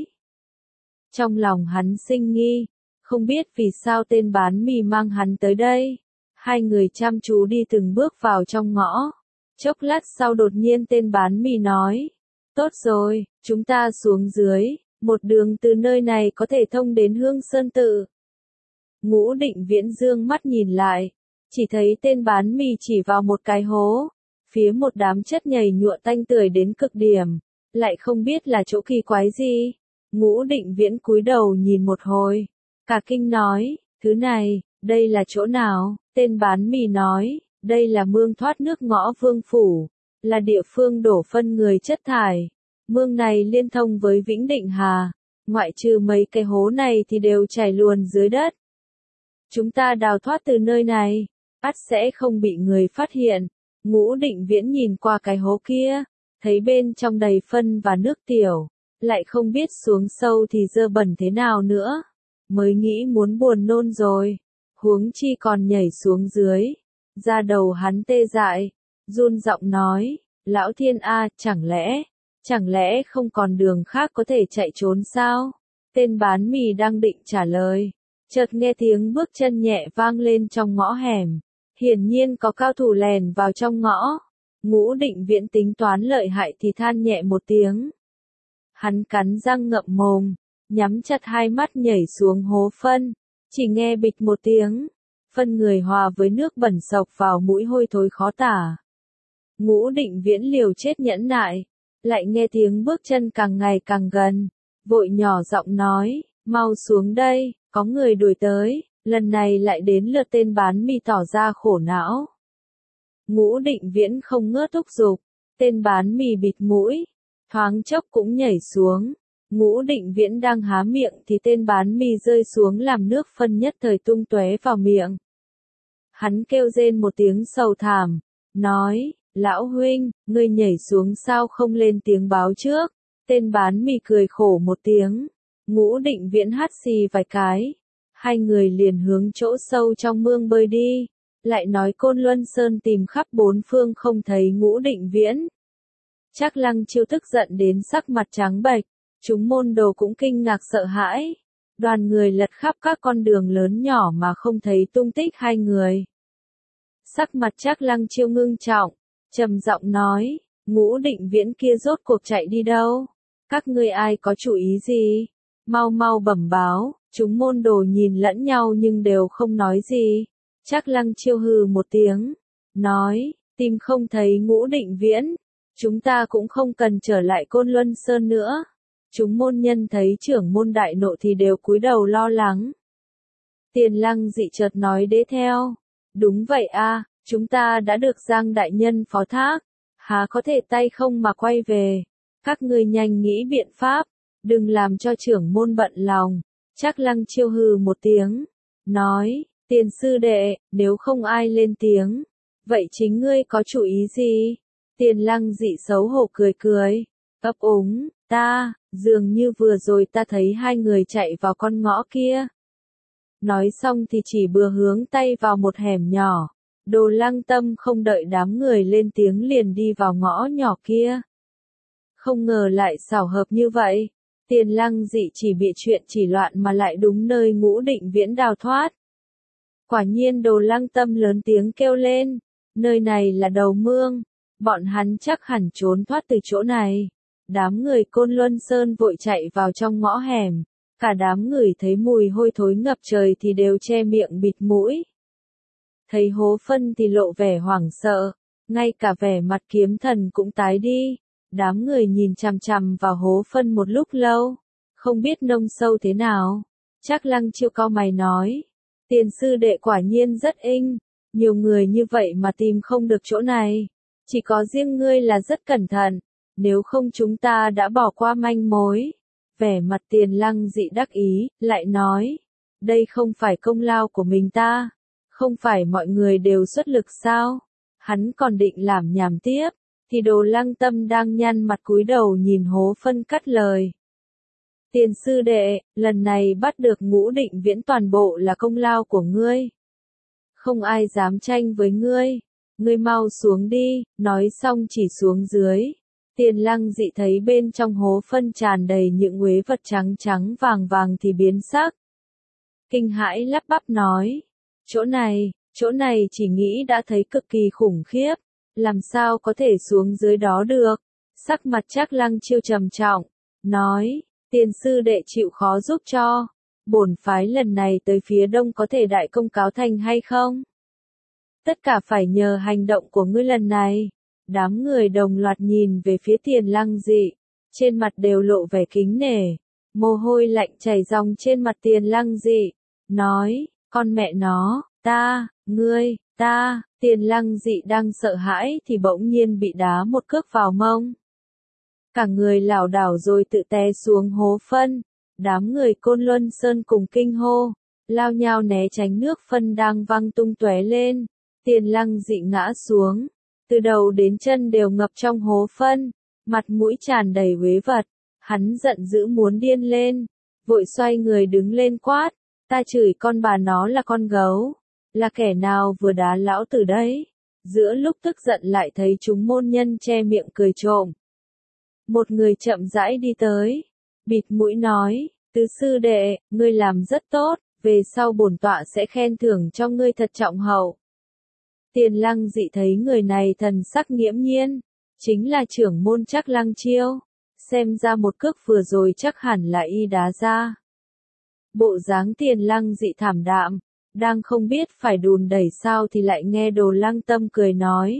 Speaker 1: Trong lòng hắn sinh nghi, không biết vì sao tên bán mì mang hắn tới đây. Hai người chăm chú đi từng bước vào trong ngõ. Chốc lát sau đột nhiên tên bán mì nói. Tốt rồi, chúng ta xuống dưới, một đường từ nơi này có thể thông đến Hương Sơn Tự. Ngũ Định Viễn dương mắt nhìn lại, chỉ thấy tên bán mì chỉ vào một cái hố, phía một đám chất nhầy nhụa tanh tưởi đến cực điểm, lại không biết là chỗ kỳ quái gì. Ngũ Định Viễn cúi đầu nhìn một hồi, cả kinh nói, thứ này, đây là chỗ nào? Tên bán mì nói, đây là mương thoát nước ngõ Vương phủ, là địa phương đổ phân người chất thải. Mương này liên thông với Vĩnh Định Hà, ngoại trừ mấy cái hố này thì đều chảy luồn dưới đất. Chúng ta đào thoát từ nơi này, ắt sẽ không bị người phát hiện. Ngũ Định Viễn nhìn qua cái hố kia, thấy bên trong đầy phân và nước tiểu, lại không biết xuống sâu thì dơ bẩn thế nào nữa. mới nghĩ muốn buồn nôn rồi, huống chi còn nhảy xuống dưới. Da đầu hắn tê dại, run giọng nói, Lão Thiên A, chẳng lẽ không còn đường khác có thể chạy trốn sao? Tên bán mì đang định trả lời, chợt nghe tiếng bước chân nhẹ vang lên trong ngõ hẻm, hiển nhiên có cao thủ lèn vào trong ngõ. Ngũ Định Viễn tính toán lợi hại thì than nhẹ một tiếng. Hắn cắn răng ngậm mồm, nhắm chặt hai mắt nhảy xuống hố phân, chỉ nghe bịch một tiếng, phân người hòa với nước bẩn sộc vào mũi hôi thối khó tả. Ngũ Định Viễn liều chết nhẫn nại, lại nghe tiếng bước chân càng ngày càng gần, vội nhỏ giọng nói, mau xuống đây, có người đuổi tới, lần này lại đến lượt tên bán mì tỏ ra khổ não. Ngũ Định Viễn không ngớt thúc giục, tên bán mì bịt mũi, thoáng chốc cũng nhảy xuống. Ngũ Định Viễn đang há miệng thì tên bán mì rơi xuống làm nước phân nhất thời tung tóe vào miệng. Hắn kêu rên một tiếng sầu thảm, nói, Lão huynh, ngươi nhảy xuống sao không lên tiếng báo trước? Tên bán mì cười khổ một tiếng. Ngũ Định Viễn hắt xì vài cái. Hai người liền hướng chỗ sâu trong mương bơi đi. Lại nói Côn Luân Sơn tìm khắp bốn phương không thấy Ngũ Định Viễn. Trác Lăng Chiêu tức giận đến sắc mặt trắng bệch. Chúng môn đồ cũng kinh ngạc sợ hãi. Đoàn người lật khắp các con đường lớn nhỏ mà không thấy tung tích hai người. Sắc mặt Trác Lăng Chiêu ngưng trọng, trầm giọng nói, Ngũ Định Viễn kia rốt cuộc chạy đi đâu? Các ngươi ai có chủ ý gì? Mau mau bẩm báo. Chúng môn đồ nhìn lẫn nhau nhưng đều không nói gì. Trác Lăng Chiêu hừ một tiếng, nói, tìm không thấy Ngũ Định Viễn, chúng ta cũng không cần trở lại Côn Luân Sơn nữa. Chúng môn nhân thấy trưởng môn đại nộ thì đều cúi đầu lo lắng. Tiền Lăng Dị chợt nói đế theo, đúng vậy a, chúng ta đã được Giang đại nhân phó thác, há có thể tay không mà quay về. Các ngươi nhanh nghĩ biện pháp, đừng làm cho trưởng môn bận lòng. Trác Lăng Chiêu hừ một tiếng, nói, Tiền sư đệ, nếu không ai lên tiếng, vậy chính ngươi có chủ ý gì? Tiền Lăng Dị xấu hổ cười cười, ấp úng, dường như vừa rồi ta thấy hai người chạy vào con ngõ kia. Nói xong thì chỉ bừa hướng tay vào một hẻm nhỏ. Đồ Lăng Tâm không đợi đám người lên tiếng liền đi vào ngõ nhỏ kia. Không ngờ lại xảo hợp như vậy. Tiền Lăng Dị chỉ bị chuyện chỉ loạn mà lại đúng nơi Ngũ Định Viễn đào thoát. Quả nhiên Đồ Lăng Tâm lớn tiếng kêu lên, nơi này là đầu mương, bọn hắn chắc hẳn trốn thoát từ chỗ này. Đám người Côn Luân Sơn vội chạy vào trong ngõ hẻm, cả đám người thấy mùi hôi thối ngập trời thì đều che miệng bịt mũi. Thấy hố phân thì lộ vẻ hoảng sợ, ngay cả vẻ mặt Kiếm Thần cũng tái đi. Đám người nhìn chằm chằm vào hố phân một lúc lâu, không biết nông sâu thế nào. Trác Lăng Chiêu cau mày nói, Tiền sư đệ quả nhiên rất inh, nhiều người như vậy mà tìm không được chỗ này. Chỉ có riêng ngươi là rất cẩn thận, nếu không chúng ta đã bỏ qua manh mối. Vẻ mặt Tiền Lăng Dị đắc ý, lại nói, đây không phải công lao của mình ta, không phải mọi người đều xuất lực sao? Hắn còn định làm nhảm tiếp, thì Đồ Lăng Tâm đang nhăn mặt cúi đầu nhìn hố phân cắt lời. Tiền sư đệ, lần này bắt được Ngũ Định Viễn toàn bộ là công lao của ngươi. Không ai dám tranh với ngươi. Ngươi mau xuống đi, nói xong chỉ xuống dưới. Tiền Lăng Dị thấy bên trong hố phân tràn đầy những uế vật trắng trắng vàng vàng thì biến sắc. Kinh hãi lắp bắp nói, chỗ này chỉ nghĩ đã thấy cực kỳ khủng khiếp, làm sao có thể xuống dưới đó được. Sắc mặt Trác Lăng Chiêu trầm trọng, nói, Tiền sư đệ chịu khó giúp cho, bổn phái lần này tới phía đông có thể đại công cáo thành hay không? Tất cả phải nhờ hành động của ngươi lần này. Đám người đồng loạt nhìn về phía Tiền Lăng Dị, trên mặt đều lộ vẻ kính nể, mồ hôi lạnh chảy ròng trên mặt Tiền Lăng Dị, nói, con mẹ nó, Tiền Lăng Dị đang sợ hãi thì bỗng nhiên bị đá một cước vào mông. Cả người lảo đảo rồi tự té xuống hố phân, đám người Côn Luân Sơn cùng kinh hô, lao nhao né tránh nước phân đang văng tung tóe lên. Tiền Lăng Dị ngã xuống, từ đầu đến chân đều ngập trong hố phân, mặt mũi tràn đầy uế vật, hắn giận dữ muốn điên lên, vội xoay người đứng lên quát, Ta chửi con bà nó là con gấu. Là kẻ nào vừa đá lão tử đấy? Giữa lúc tức giận lại thấy chúng môn nhân che miệng cười trộm. Một người chậm rãi đi tới, bịt mũi nói, tứ sư đệ, ngươi làm rất tốt, về sau bổn tọa sẽ khen thưởng cho ngươi thật trọng hậu. Tiền Lăng Dị thấy người này thần sắc nghiễm nhiên, chính là trưởng môn Trác Lăng Chiêu, xem ra một cước vừa rồi chắc hẳn là y đá ra. Bộ dáng Tiền Lăng Dị thảm đạm, đang không biết phải đùn đẩy sao thì lại nghe Đồ Lăng Tâm cười nói.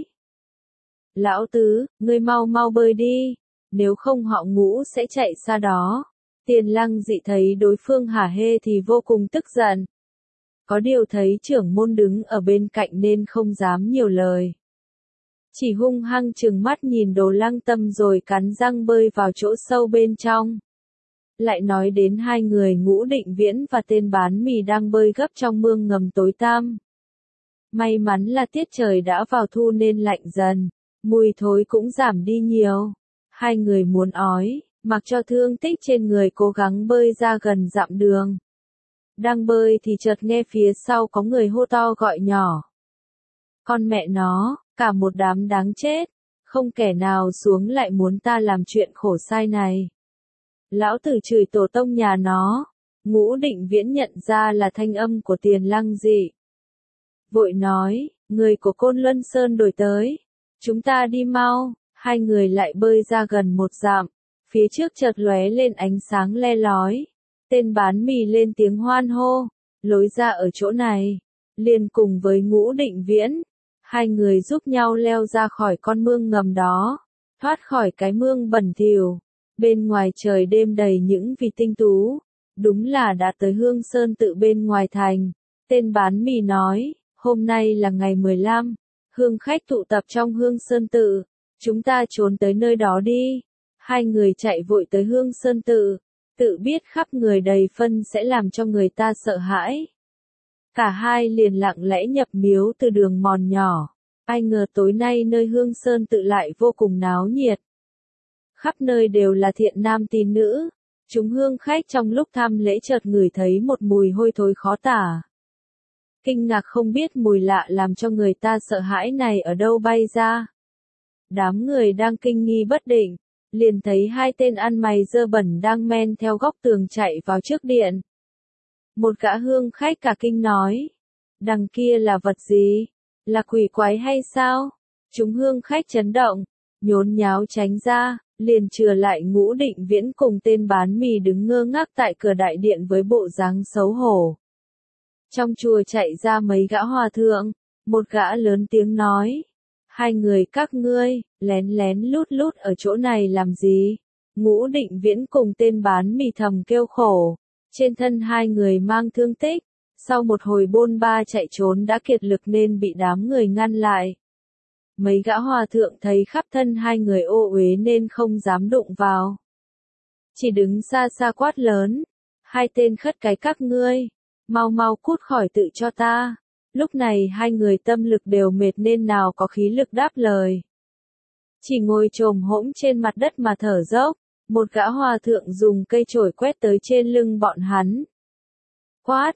Speaker 1: Lão tứ, ngươi mau mau bơi đi, nếu không họ Ngũ sẽ chạy xa đó. Tiền Lăng Dị thấy đối phương hả hê thì vô cùng tức giận. Có điều thấy trưởng môn đứng ở bên cạnh nên không dám nhiều lời. Chỉ hung hăng trừng mắt nhìn Đồ Lăng Tâm rồi cắn răng bơi vào chỗ sâu bên trong. Lại nói đến hai người Ngũ Định Viễn và tên bán mì đang bơi gấp trong mương ngầm tối tăm. May mắn là tiết trời đã vào thu nên lạnh dần, mùi thối cũng giảm đi nhiều. Hai người muốn ói, mặc cho thương tích trên người cố gắng bơi ra gần dặm đường. Đang bơi thì chợt nghe phía sau có người hô to gọi nhỏ. Con mẹ nó, cả một đám đáng chết, không kẻ nào xuống lại muốn ta làm chuyện khổ sai này. Lão tử chửi tổ tông nhà nó. Ngũ Định Viễn nhận ra là thanh âm của Tiền Lăng Dị. Vội nói, người của Côn Luân Sơn đổi tới. Chúng ta đi mau. Hai người lại bơi ra gần một dặm. Phía trước chợt lóe lên ánh sáng le lói. Tên bán mì lên tiếng hoan hô. Lối ra ở chỗ này. Liền cùng với Ngũ Định Viễn. Hai người giúp nhau leo ra khỏi con mương ngầm đó. Thoát khỏi cái mương bẩn thỉu. Bên ngoài trời đêm đầy những vì tinh tú. Đúng là đã tới Hương Sơn Tự bên ngoài thành. Tên bán mì nói, hôm nay là ngày 15. Hương khách tụ tập trong Hương Sơn Tự. Chúng ta trốn tới nơi đó đi. Hai người chạy vội tới Hương Sơn Tự. Tự biết khắp người đầy phân sẽ làm cho người ta sợ hãi. Cả hai liền lặng lẽ nhập miếu từ đường mòn nhỏ. Ai ngờ tối nay nơi Hương Sơn Tự lại vô cùng náo nhiệt. Khắp nơi đều là thiện nam tín nữ. Chúng hương khách trong lúc tham lễ chợt ngửi thấy một mùi hôi thối khó tả. Kinh ngạc không biết mùi lạ làm cho người ta sợ hãi này ở đâu bay ra. Đám người đang kinh nghi bất định, liền thấy hai tên ăn mày dơ bẩn đang men theo góc tường chạy vào trước điện. Một gã hương khách cả kinh nói, đằng kia là vật gì? Là quỷ quái hay sao? Chúng hương khách chấn động, nhốn nháo tránh ra, liền chừa lại Ngũ Định Viễn cùng tên bán mì đứng ngơ ngác tại cửa đại điện với bộ dáng xấu hổ. Trong chùa chạy ra mấy gã hòa thượng, một gã lớn tiếng nói, hai người các ngươi, lén lén lút lút ở chỗ này làm gì? Ngũ Định Viễn cùng tên bán mì thầm kêu khổ, trên thân hai người mang thương tích, sau một hồi bôn ba chạy trốn đã kiệt lực nên bị đám người ngăn lại. Mấy gã hòa thượng thấy khắp thân hai người ô uế nên không dám đụng vào. Chỉ đứng xa xa quát lớn, hai tên khất cái các ngươi, mau mau cút khỏi tự cho ta. Lúc này hai người tâm lực đều mệt nên nào có khí lực đáp lời. Chỉ ngồi chồm hỗn trên mặt đất mà thở dốc, một gã hòa thượng dùng cây chổi quét tới trên lưng bọn hắn. Quát,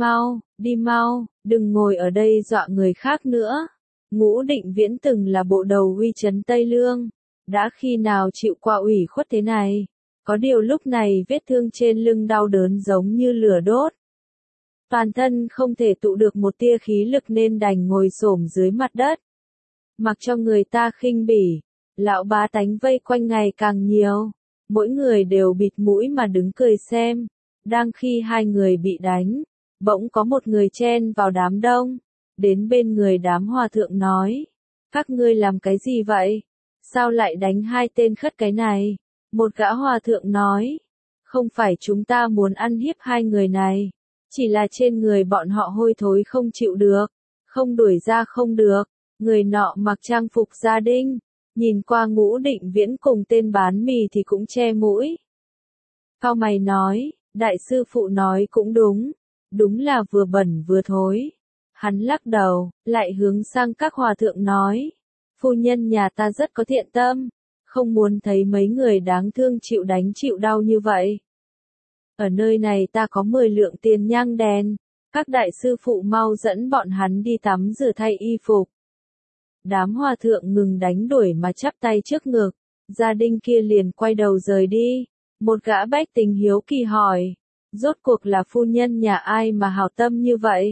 Speaker 1: đi mau, đừng ngồi ở đây dọa người khác nữa. Ngũ Định Viễn từng là bộ đầu uy trấn Tây Lương, đã khi nào chịu qua ủy khuất thế này, có điều lúc này vết thương trên lưng đau đớn giống như lửa đốt. Toàn thân không thể tụ được một tia khí lực nên đành ngồi xổm dưới mặt đất. Mặc cho người ta khinh bỉ, lão bá tánh vây quanh ngày càng nhiều, mỗi người đều bịt mũi mà đứng cười xem. Đang khi hai người bị đánh, bỗng có một người chen vào đám đông. Đến bên người đám hòa thượng nói, các ngươi làm cái gì vậy? Sao lại đánh hai tên khất cái này? Một gã hòa thượng nói, không phải chúng ta muốn ăn hiếp hai người này, chỉ là trên người bọn họ hôi thối không chịu được, không đuổi ra không được. Người nọ mặc trang phục gia đình, nhìn qua Ngũ Định Viễn cùng tên bán mì thì cũng che mũi. Cau mày nói, đại sư phụ nói cũng đúng, đúng là vừa bẩn vừa thối. Hắn lắc đầu, lại hướng sang các hòa thượng nói, phu nhân nhà ta rất có thiện tâm, không muốn thấy mấy người đáng thương chịu đánh chịu đau như vậy. ở nơi này ta có 10 lượng tiền nhang đèn, các đại sư phụ mau dẫn bọn hắn đi tắm rửa thay y phục. Đám hòa thượng ngừng đánh đuổi mà chắp tay trước ngực, gia đình kia liền quay đầu rời đi. Một gã bách tính hiếu kỳ hỏi, rốt cuộc là phu nhân nhà ai mà hảo tâm như vậy?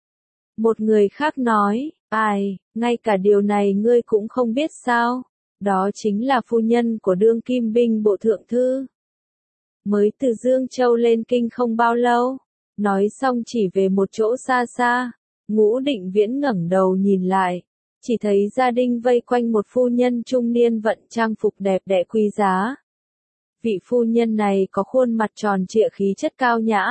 Speaker 1: Một người khác nói, ai, ngay cả điều này ngươi cũng không biết sao? Đó chính là phu nhân của đương kim binh bộ thượng thư. Mới từ Dương Châu lên kinh không bao lâu. Nói xong chỉ về một chỗ xa xa. Ngũ Định Viễn ngẩng đầu nhìn lại. Chỉ thấy gia đình vây quanh một phu nhân trung niên vận trang phục đẹp đẽ quý giá. Vị phu nhân này có khuôn mặt tròn trịa khí chất cao nhã.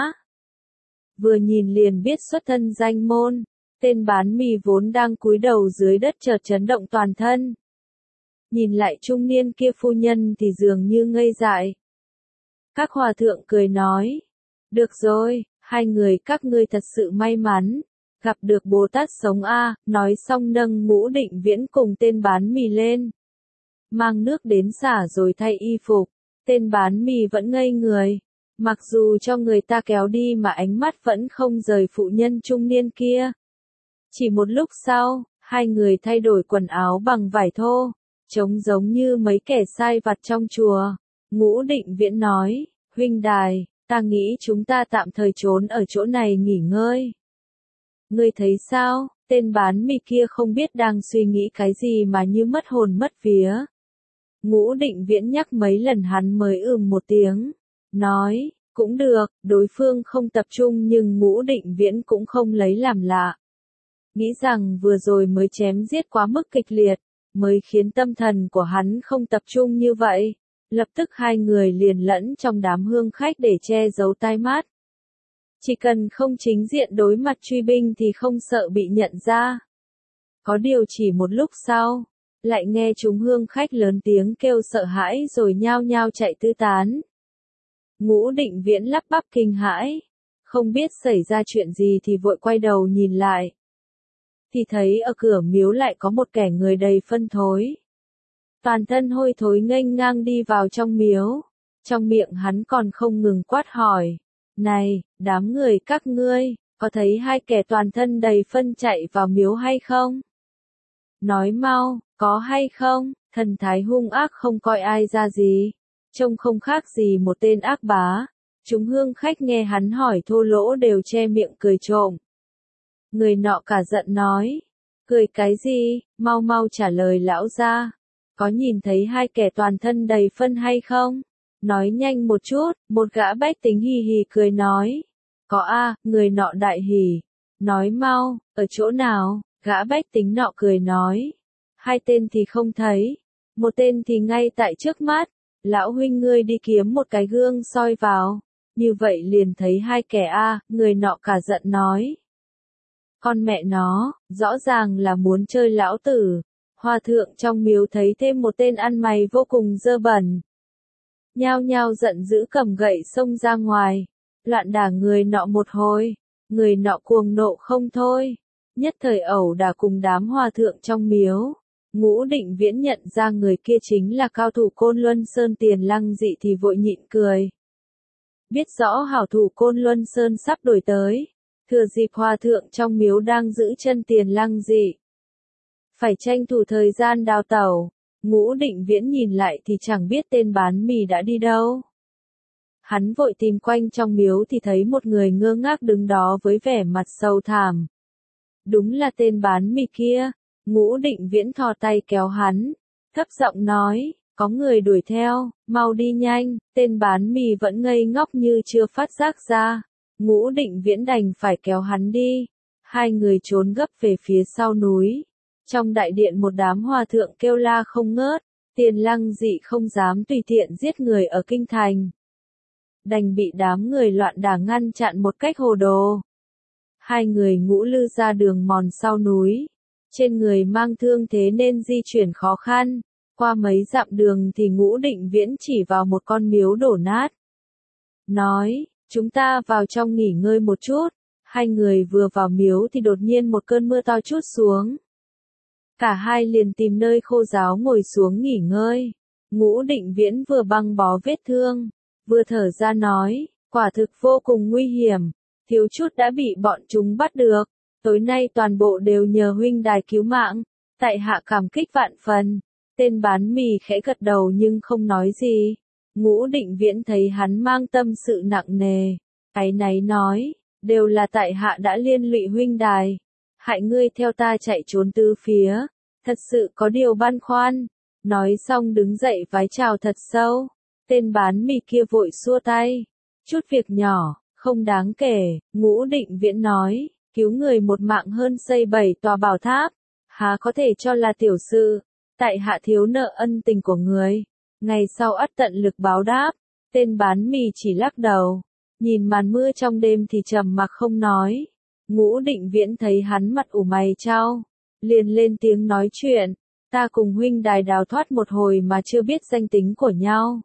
Speaker 1: Vừa nhìn liền biết xuất thân danh môn. Tên bán mì vốn đang cúi đầu dưới đất chợt chấn động toàn thân. Nhìn lại trung niên kia phu nhân thì dường như ngây dại. Các hòa thượng cười nói, được rồi, hai người các ngươi thật sự may mắn, gặp được Bồ Tát sống a. Nói xong nâng Ngũ Định Viễn cùng tên bán mì lên. Mang nước đến xả rồi thay y phục, tên bán mì vẫn ngây người. Mặc dù cho người ta kéo đi mà ánh mắt vẫn không rời phụ nhân trung niên kia. Chỉ một lúc sau, hai người thay đổi quần áo bằng vải thô, trông giống như mấy kẻ sai vặt trong chùa. Ngũ Định Viễn nói, huynh đài, ta nghĩ chúng ta tạm thời trốn ở chỗ này nghỉ ngơi. Ngươi thấy sao? Tên bán mì kia không biết đang suy nghĩ cái gì mà như mất hồn mất vía. Ngũ Định Viễn nhắc mấy lần hắn mới một tiếng. Nói, cũng được, đối phương không tập trung nhưng Ngũ Định Viễn cũng không lấy làm lạ. Nghĩ rằng vừa rồi mới chém giết quá mức kịch liệt, mới khiến tâm thần của hắn không tập trung như vậy. Lập tức hai người liền lẫn trong đám hương khách để che giấu tai mắt. Chỉ cần không chính diện đối mặt truy binh thì không sợ bị nhận ra. Có điều chỉ một lúc sau, lại nghe chúng hương khách lớn tiếng kêu sợ hãi rồi nhao nhao chạy tứ tán. Ngũ Định Viễn lắp bắp kinh hãi, không biết xảy ra chuyện gì thì vội quay đầu nhìn lại. Thì thấy ở cửa miếu lại có một kẻ người đầy phân thối. Toàn thân hôi thối nghênh ngang đi vào trong miếu. Trong miệng hắn còn không ngừng quát hỏi. Này, đám người các ngươi, có thấy hai kẻ toàn thân đầy phân chạy vào miếu hay không? Nói mau, có hay không? Thần thái hung ác không coi ai ra gì. Trông không khác gì một tên ác bá. Chúng hương khách nghe hắn hỏi thô lỗ đều che miệng cười trộm. Người nọ cả giận nói. Cười cái gì, mau mau trả lời lão gia. Có nhìn thấy hai kẻ toàn thân đầy phân hay không? Nói nhanh một chút, một gã bách tính hì hì cười nói. Có a, người nọ đại hỉ. Nói mau, ở chỗ nào? Gã bách tính nọ cười nói. Hai tên thì không thấy. Một tên thì ngay tại trước mắt. Lão huynh ngươi đi kiếm một cái gương soi vào. Như vậy liền thấy hai kẻ a, người nọ cả giận nói. Con mẹ nó, rõ ràng là muốn chơi lão tử. Hòa thượng trong miếu thấy thêm một tên ăn mày vô cùng dơ bẩn. Nhao nhao giận dữ cầm gậy xông ra ngoài. Loạn đả người nọ một hồi. Người nọ cuồng nộ không thôi. Nhất thời ẩu đả cùng đám hòa thượng trong miếu. Ngũ Định Viễn nhận ra người kia chính là cao thủ Côn Luân Sơn Tiền Lăng Dị thì vội nhịn cười. Biết rõ hảo thủ Côn Luân Sơn sắp đổi tới. Thừa dịp hòa thượng trong miếu đang giữ chân Tiền Lăng Dị. Phải tranh thủ thời gian đào tẩu. Ngũ Định Viễn nhìn lại thì chẳng biết tên bán mì đã đi đâu. Hắn vội tìm quanh trong miếu thì thấy một người ngơ ngác đứng đó với vẻ mặt sầu thảm. Đúng là tên bán mì kia. Ngũ Định Viễn thò tay kéo hắn. Thấp giọng nói, có người đuổi theo, mau đi nhanh. Tên bán mì vẫn ngây ngốc như chưa phát giác ra. Ngũ Định Viễn đành phải kéo hắn đi. Hai người trốn gấp về phía sau núi. Trong đại điện một đám hòa thượng kêu la không ngớt. Tiền Lăng Dị không dám tùy tiện giết người ở kinh thành. Đành bị đám người loạn đả ngăn chặn một cách hồ đồ. Hai người ngũ lư ra đường mòn sau núi. Trên người mang thương thế nên di chuyển khó khăn. Qua mấy dặm đường thì Ngũ Định Viễn chỉ vào một con miếu đổ nát. Nói, chúng ta vào trong nghỉ ngơi một chút. Hai người vừa vào miếu thì đột nhiên một cơn mưa to trút xuống. Cả hai liền tìm nơi khô ráo ngồi xuống nghỉ ngơi. Ngũ Định Viễn vừa băng bó vết thương, vừa thở ra nói, Quả thực vô cùng nguy hiểm, thiếu chút đã bị bọn chúng bắt được. Tối nay toàn bộ đều nhờ huynh đài cứu mạng, tại hạ cảm kích vạn phần. Tên bán mì khẽ gật đầu nhưng không nói gì. Ngũ Định Viễn thấy hắn mang tâm sự nặng nề, áy náy nói, đều là tại hạ đã liên lụy huynh đài, hại ngươi theo ta chạy trốn tứ phía, thật sự có điều băn khoăn. Nói xong đứng dậy vái chào thật sâu. Tên bán mì kia vội xua tay, chút việc nhỏ, không đáng kể. Ngũ Định Viễn nói, cứu người một mạng hơn xây 7 tòa bảo tháp, há có thể cho là tiểu sự. Tại hạ thiếu nợ ân tình của người, ngày sau ắt tận lực báo đáp. Tên bán mì chỉ lắc đầu, nhìn màn mưa trong đêm thì trầm mặc không nói. Ngũ Định Viễn thấy hắn mặt ủ mày chau, liền lên tiếng nói chuyện, ta cùng huynh đài đào thoát một hồi mà chưa biết danh tính của nhau.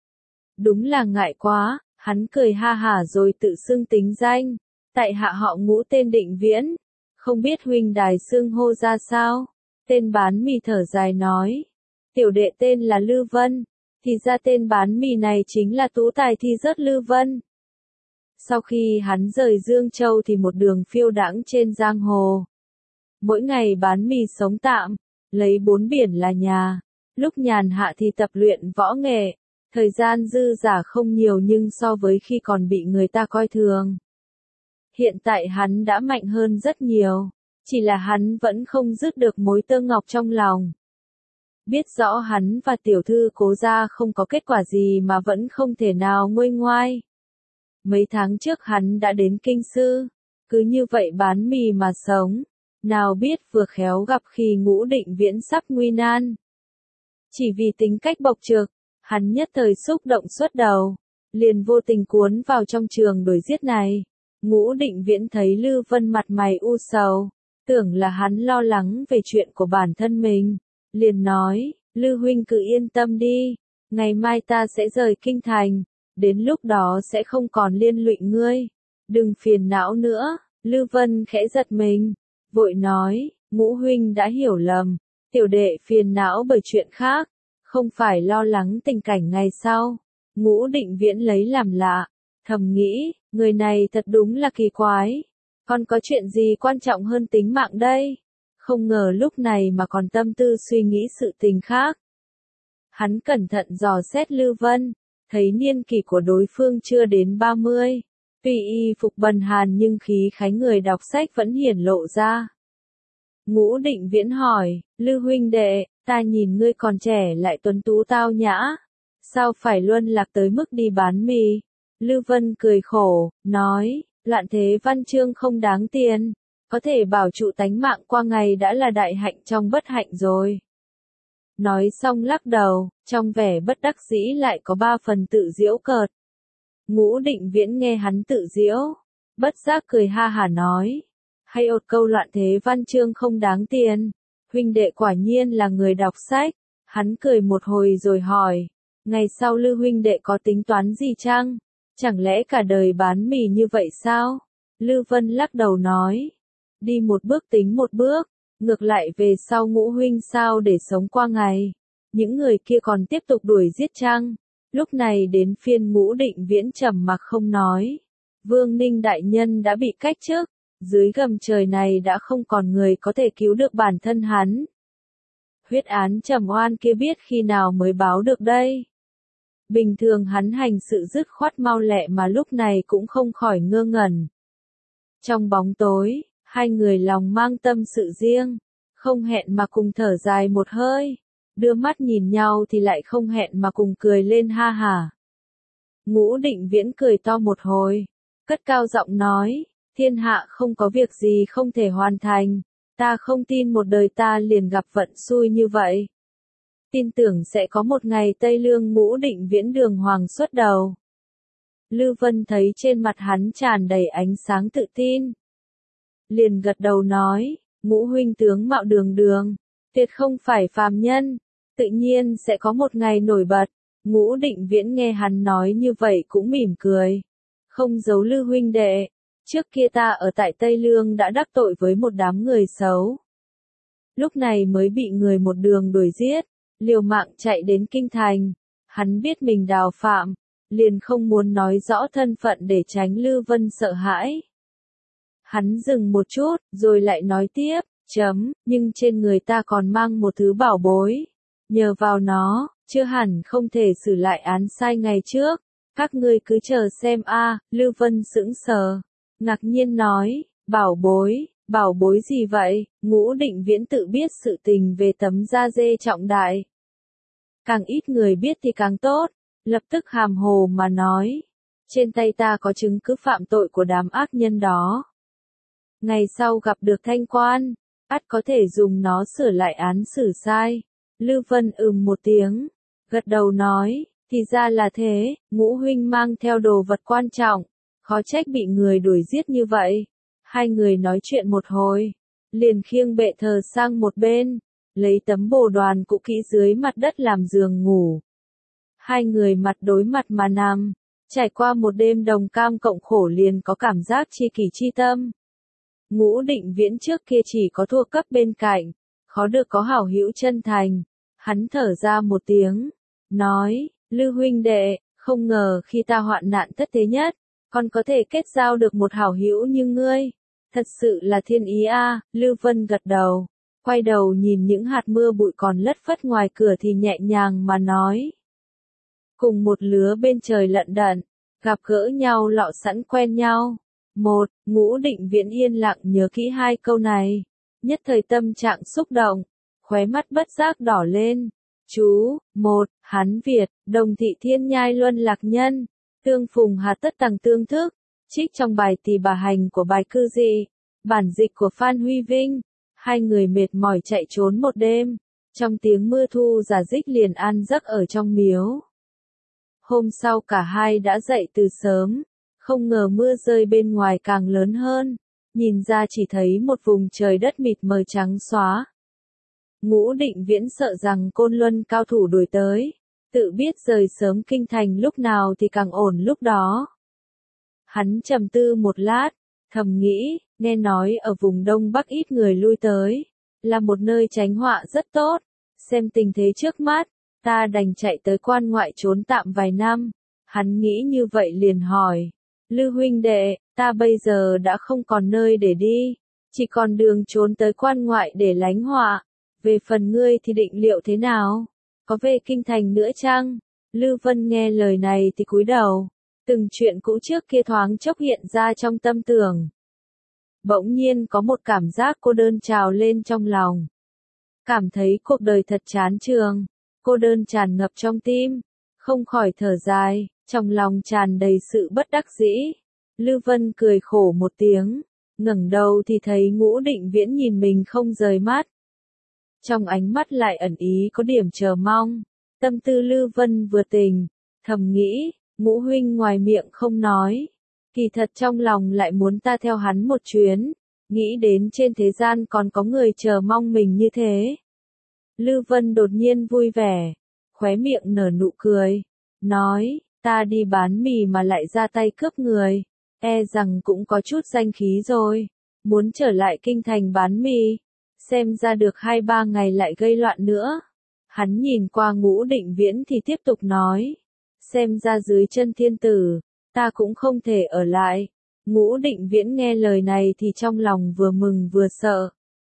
Speaker 1: Đúng là ngại quá, hắn cười ha hả rồi tự xưng tính danh, tại hạ họ Ngũ tên Định Viễn, không biết huynh đài xưng hô ra sao. Tên bán mì thở dài nói, tiểu đệ tên là Lư Vân, thì ra tên bán mì này chính là tú tài thi rớt Lư Vân. Sau khi hắn rời Dương Châu thì một đường phiêu đãng trên giang hồ. Mỗi ngày bán mì sống tạm, lấy 4 biển là nhà, lúc nhàn hạ thì tập luyện võ nghệ, thời gian dư dả không nhiều nhưng so với khi còn bị người ta coi thường. Hiện tại hắn đã mạnh hơn rất nhiều, chỉ là hắn vẫn không dứt được mối tơ ngọc trong lòng. Biết rõ hắn và tiểu thư Cố gia không có kết quả gì mà vẫn không thể nào nguôi ngoai. Mấy tháng trước hắn đã đến kinh sư, cứ như vậy bán mì mà sống, nào biết vừa khéo gặp khi Ngũ Định Viễn sắp nguy nan. Chỉ vì tính cách bộc trực, hắn nhất thời xúc động xuất đầu, liền vô tình cuốn vào trong trường đuổi giết này. Ngũ Định Viễn thấy Lư Vân mặt mày u sầu, tưởng là hắn lo lắng về chuyện của bản thân mình, liền nói, Lư huynh cứ yên tâm đi, ngày mai ta sẽ rời kinh thành, đến lúc đó sẽ không còn liên lụy ngươi, đừng phiền não nữa. Lư Vân khẽ giật mình, vội nói, Ngũ huynh đã hiểu lầm, tiểu đệ phiền não bởi chuyện khác, không phải lo lắng tình cảnh ngày sau. Ngũ Định Viễn lấy làm lạ, thầm nghĩ, người này thật đúng là kỳ quái, còn có chuyện gì quan trọng hơn tính mạng đây? Không ngờ lúc này mà còn tâm tư suy nghĩ sự tình khác. Hắn cẩn thận dò xét Lư Vân, thấy niên kỷ của đối phương chưa đến 30, tuy y phục bần hàn nhưng khí khái người đọc sách vẫn hiển lộ ra. Ngũ Định Viễn hỏi, Lư huynh đệ, ta nhìn ngươi còn trẻ lại tuấn tú tao nhã, sao phải luân lạc tới mức đi bán mì? Lư Vân cười khổ, nói, loạn thế văn chương không đáng tiền, có thể bảo trụ tánh mạng qua ngày đã là đại hạnh trong bất hạnh rồi. Nói xong lắc đầu, trong vẻ bất đắc dĩ lại có 3 phần tự giễu cợt. Ngũ Định Viễn nghe hắn tự giễu, bất giác cười ha hả nói, hay ột câu loạn thế văn chương không đáng tiền, huynh đệ quả nhiên là người đọc sách. Hắn cười một hồi rồi hỏi, ngày sau Lư huynh đệ có tính toán gì chăng? Chẳng lẽ cả đời bán mì như vậy sao? Lư Vân lắc đầu nói, đi một bước tính một bước, ngược lại về sau Ngũ huynh sao để sống qua ngày. Những người kia còn tiếp tục đuổi giết chăng? Lúc này đến phiên Ngũ Định Viễn trầm mặc không nói. Vương Ninh đại nhân đã bị cách chức, dưới gầm trời này đã không còn người có thể cứu được bản thân hắn. Huyết án trầm oan kia biết khi nào mới báo được đây? Bình thường hắn hành sự dứt khoát mau lẹ mà lúc này cũng không khỏi ngơ ngẩn. Trong bóng tối, hai người lòng mang tâm sự riêng, không hẹn mà cùng thở dài một hơi, đưa mắt nhìn nhau thì lại không hẹn mà cùng cười lên ha hả. Ngũ Định Viễn cười to một hồi, cất cao giọng nói, thiên hạ không có việc gì không thể hoàn thành, ta không tin một đời ta liền gặp vận xui như vậy. Tin tưởng sẽ có một ngày Tây Lương Ngũ Định Viễn đường hoàng xuất đầu. Lư Vân thấy trên mặt hắn tràn đầy ánh sáng tự tin, liền gật đầu nói, Ngũ huynh tướng mạo đường đường, tuyệt không phải phàm nhân, tự nhiên sẽ có một ngày nổi bật. Ngũ Định Viễn nghe hắn nói như vậy cũng mỉm cười, không giấu Lư huynh đệ, trước kia ta ở tại Tây Lương đã đắc tội với một đám người xấu. Lúc này mới bị người một đường đuổi giết, liều mạng chạy đến kinh thành, hắn biết mình đào phạm, liền không muốn nói rõ thân phận để tránh Lư Vân sợ hãi. Hắn dừng một chút, rồi lại nói tiếp, nhưng trên người ta còn mang một thứ bảo bối. Nhờ vào nó, chưa hẳn không thể xử lại án sai ngày trước. Các ngươi cứ chờ xem a. Lư Vân sững sờ, ngạc nhiên nói, bảo bối gì vậy? Ngũ Định Viễn tự biết sự tình về tấm da dê trọng đại. Càng ít người biết thì càng tốt, lập tức hàm hồ mà nói. Trên tay ta có chứng cứ phạm tội của đám ác nhân đó. Ngày sau gặp được thanh quan, ắt có thể dùng nó sửa lại án xử sai. Lư Vân một tiếng, gật đầu nói, thì ra là thế, Ngũ huynh mang theo đồ vật quan trọng, khó trách bị người đuổi giết như vậy. Hai người nói chuyện một hồi, liền khiêng bệ thờ sang một bên, lấy tấm bồ đoàn cũ kỹ dưới mặt đất làm giường ngủ. Hai người mặt đối mặt mà nằm, trải qua một đêm đồng cam cộng khổ liền có cảm giác chi kỷ chi tâm. Ngũ Định Viễn trước kia chỉ có thua cấp bên cạnh, khó được có hảo hữu chân thành. Hắn thở ra một tiếng, nói, Lư huynh đệ, không ngờ khi ta hoạn nạn thất thế nhất, còn có thể kết giao được một hảo hữu như ngươi. Thật sự là thiên ý a. Lư Vân gật đầu, quay đầu nhìn những hạt mưa bụi còn lất phất ngoài cửa thì nhẹ nhàng mà nói. Cùng một lứa bên trời lận đận, gặp gỡ nhau lọ sẵn quen nhau. Ngũ Định Viễn yên lặng nhớ kỹ hai câu này, nhất thời tâm trạng xúc động, khóe mắt bất giác đỏ lên. Chú, Hán Việt, Đồng Thị Thiên Nhai Luân Lạc Nhân, tương phùng hà tất tằng tương thức, trích trong bài Tỳ Bà Hành của bài Cư Dị, bản dịch của Phan Huy Vinh. Hai người mệt mỏi chạy trốn một đêm, trong tiếng mưa thu giả dích liền an giấc ở trong miếu. Hôm sau cả hai đã dậy từ sớm, không ngờ mưa rơi bên ngoài càng lớn hơn, nhìn ra chỉ thấy một vùng trời đất mịt mờ trắng xóa. Ngũ Định Viễn sợ rằng Côn Luân cao thủ đuổi tới, tự biết rời sớm kinh thành lúc nào thì càng ổn lúc đó. Hắn trầm tư một lát, thầm nghĩ, nghe nói ở vùng Đông Bắc ít người lui tới, là một nơi tránh họa rất tốt. Xem tình thế trước mắt, ta đành chạy tới quan ngoại trốn tạm vài năm. Hắn nghĩ như vậy liền hỏi, Lư huynh đệ, ta bây giờ đã không còn nơi để đi, chỉ còn đường trốn tới quan ngoại để lánh họa. Về phần ngươi thì định liệu thế nào? Có về kinh thành nữa chăng? Lư Vân nghe lời này thì cúi đầu, từng chuyện cũ trước kia thoáng chốc hiện ra trong tâm tưởng. Bỗng nhiên có một cảm giác cô đơn trào lên trong lòng. Cảm thấy cuộc đời thật chán chường, cô đơn tràn ngập trong tim, không khỏi thở dài, trong lòng tràn đầy sự bất đắc dĩ. Lư Vân cười khổ một tiếng, ngẩng đầu thì thấy Ngũ Định Viễn nhìn mình không rời mắt. Trong ánh mắt lại ẩn ý có điểm chờ mong. Tâm tư Lư Vân vừa tỉnh, thầm nghĩ, Ngũ huynh ngoài miệng không nói, kỳ thật trong lòng lại muốn ta theo hắn một chuyến, nghĩ đến trên thế gian còn có người chờ mong mình như thế. Lư Vân đột nhiên vui vẻ, khóe miệng nở nụ cười, nói, ta đi bán mì mà lại ra tay cướp người, e rằng cũng có chút danh khí rồi, muốn trở lại kinh thành bán mì, xem ra được 2-3 ngày lại gây loạn nữa. Hắn nhìn qua Ngũ Định Viễn thì tiếp tục nói, xem ra dưới chân thiên tử, ta cũng không thể ở lại. Ngũ Định Viễn nghe lời này thì trong lòng vừa mừng vừa sợ.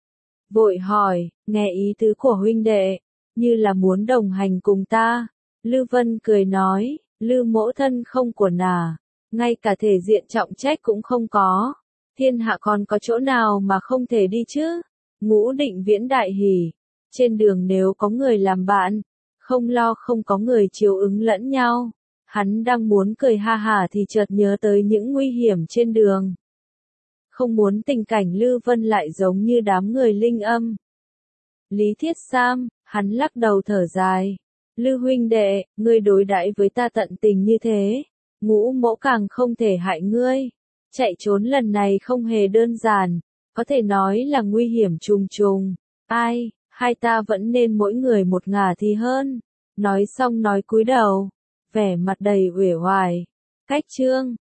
Speaker 1: Vội hỏi, nghe ý tứ của huynh đệ, như là muốn đồng hành cùng ta. Lư Vân cười nói, Lư mỗ thân không của nà, ngay cả thể diện trọng trách cũng không có. Thiên hạ còn có chỗ nào mà không thể đi chứ? Ngũ Định Viễn đại hỉ, trên đường nếu có người làm bạn, không lo không có người chiếu ứng lẫn nhau. Hắn đang muốn cười ha hả thì chợt nhớ tới những nguy hiểm trên đường. Không muốn tình cảnh Lư Vân lại giống như đám người linh âm. Lý Thiết Sam, hắn lắc đầu thở dài. Lư huynh đệ, ngươi đối đãi với ta tận tình như thế, Ngũ mỗ càng không thể hại ngươi. Chạy trốn lần này không hề đơn giản, có thể nói là nguy hiểm trùng trùng. Ai, hai ta vẫn nên mỗi người một ngả thì hơn. Nói xong nói cúi đầu, vẻ mặt đầy uể oải. Cách chương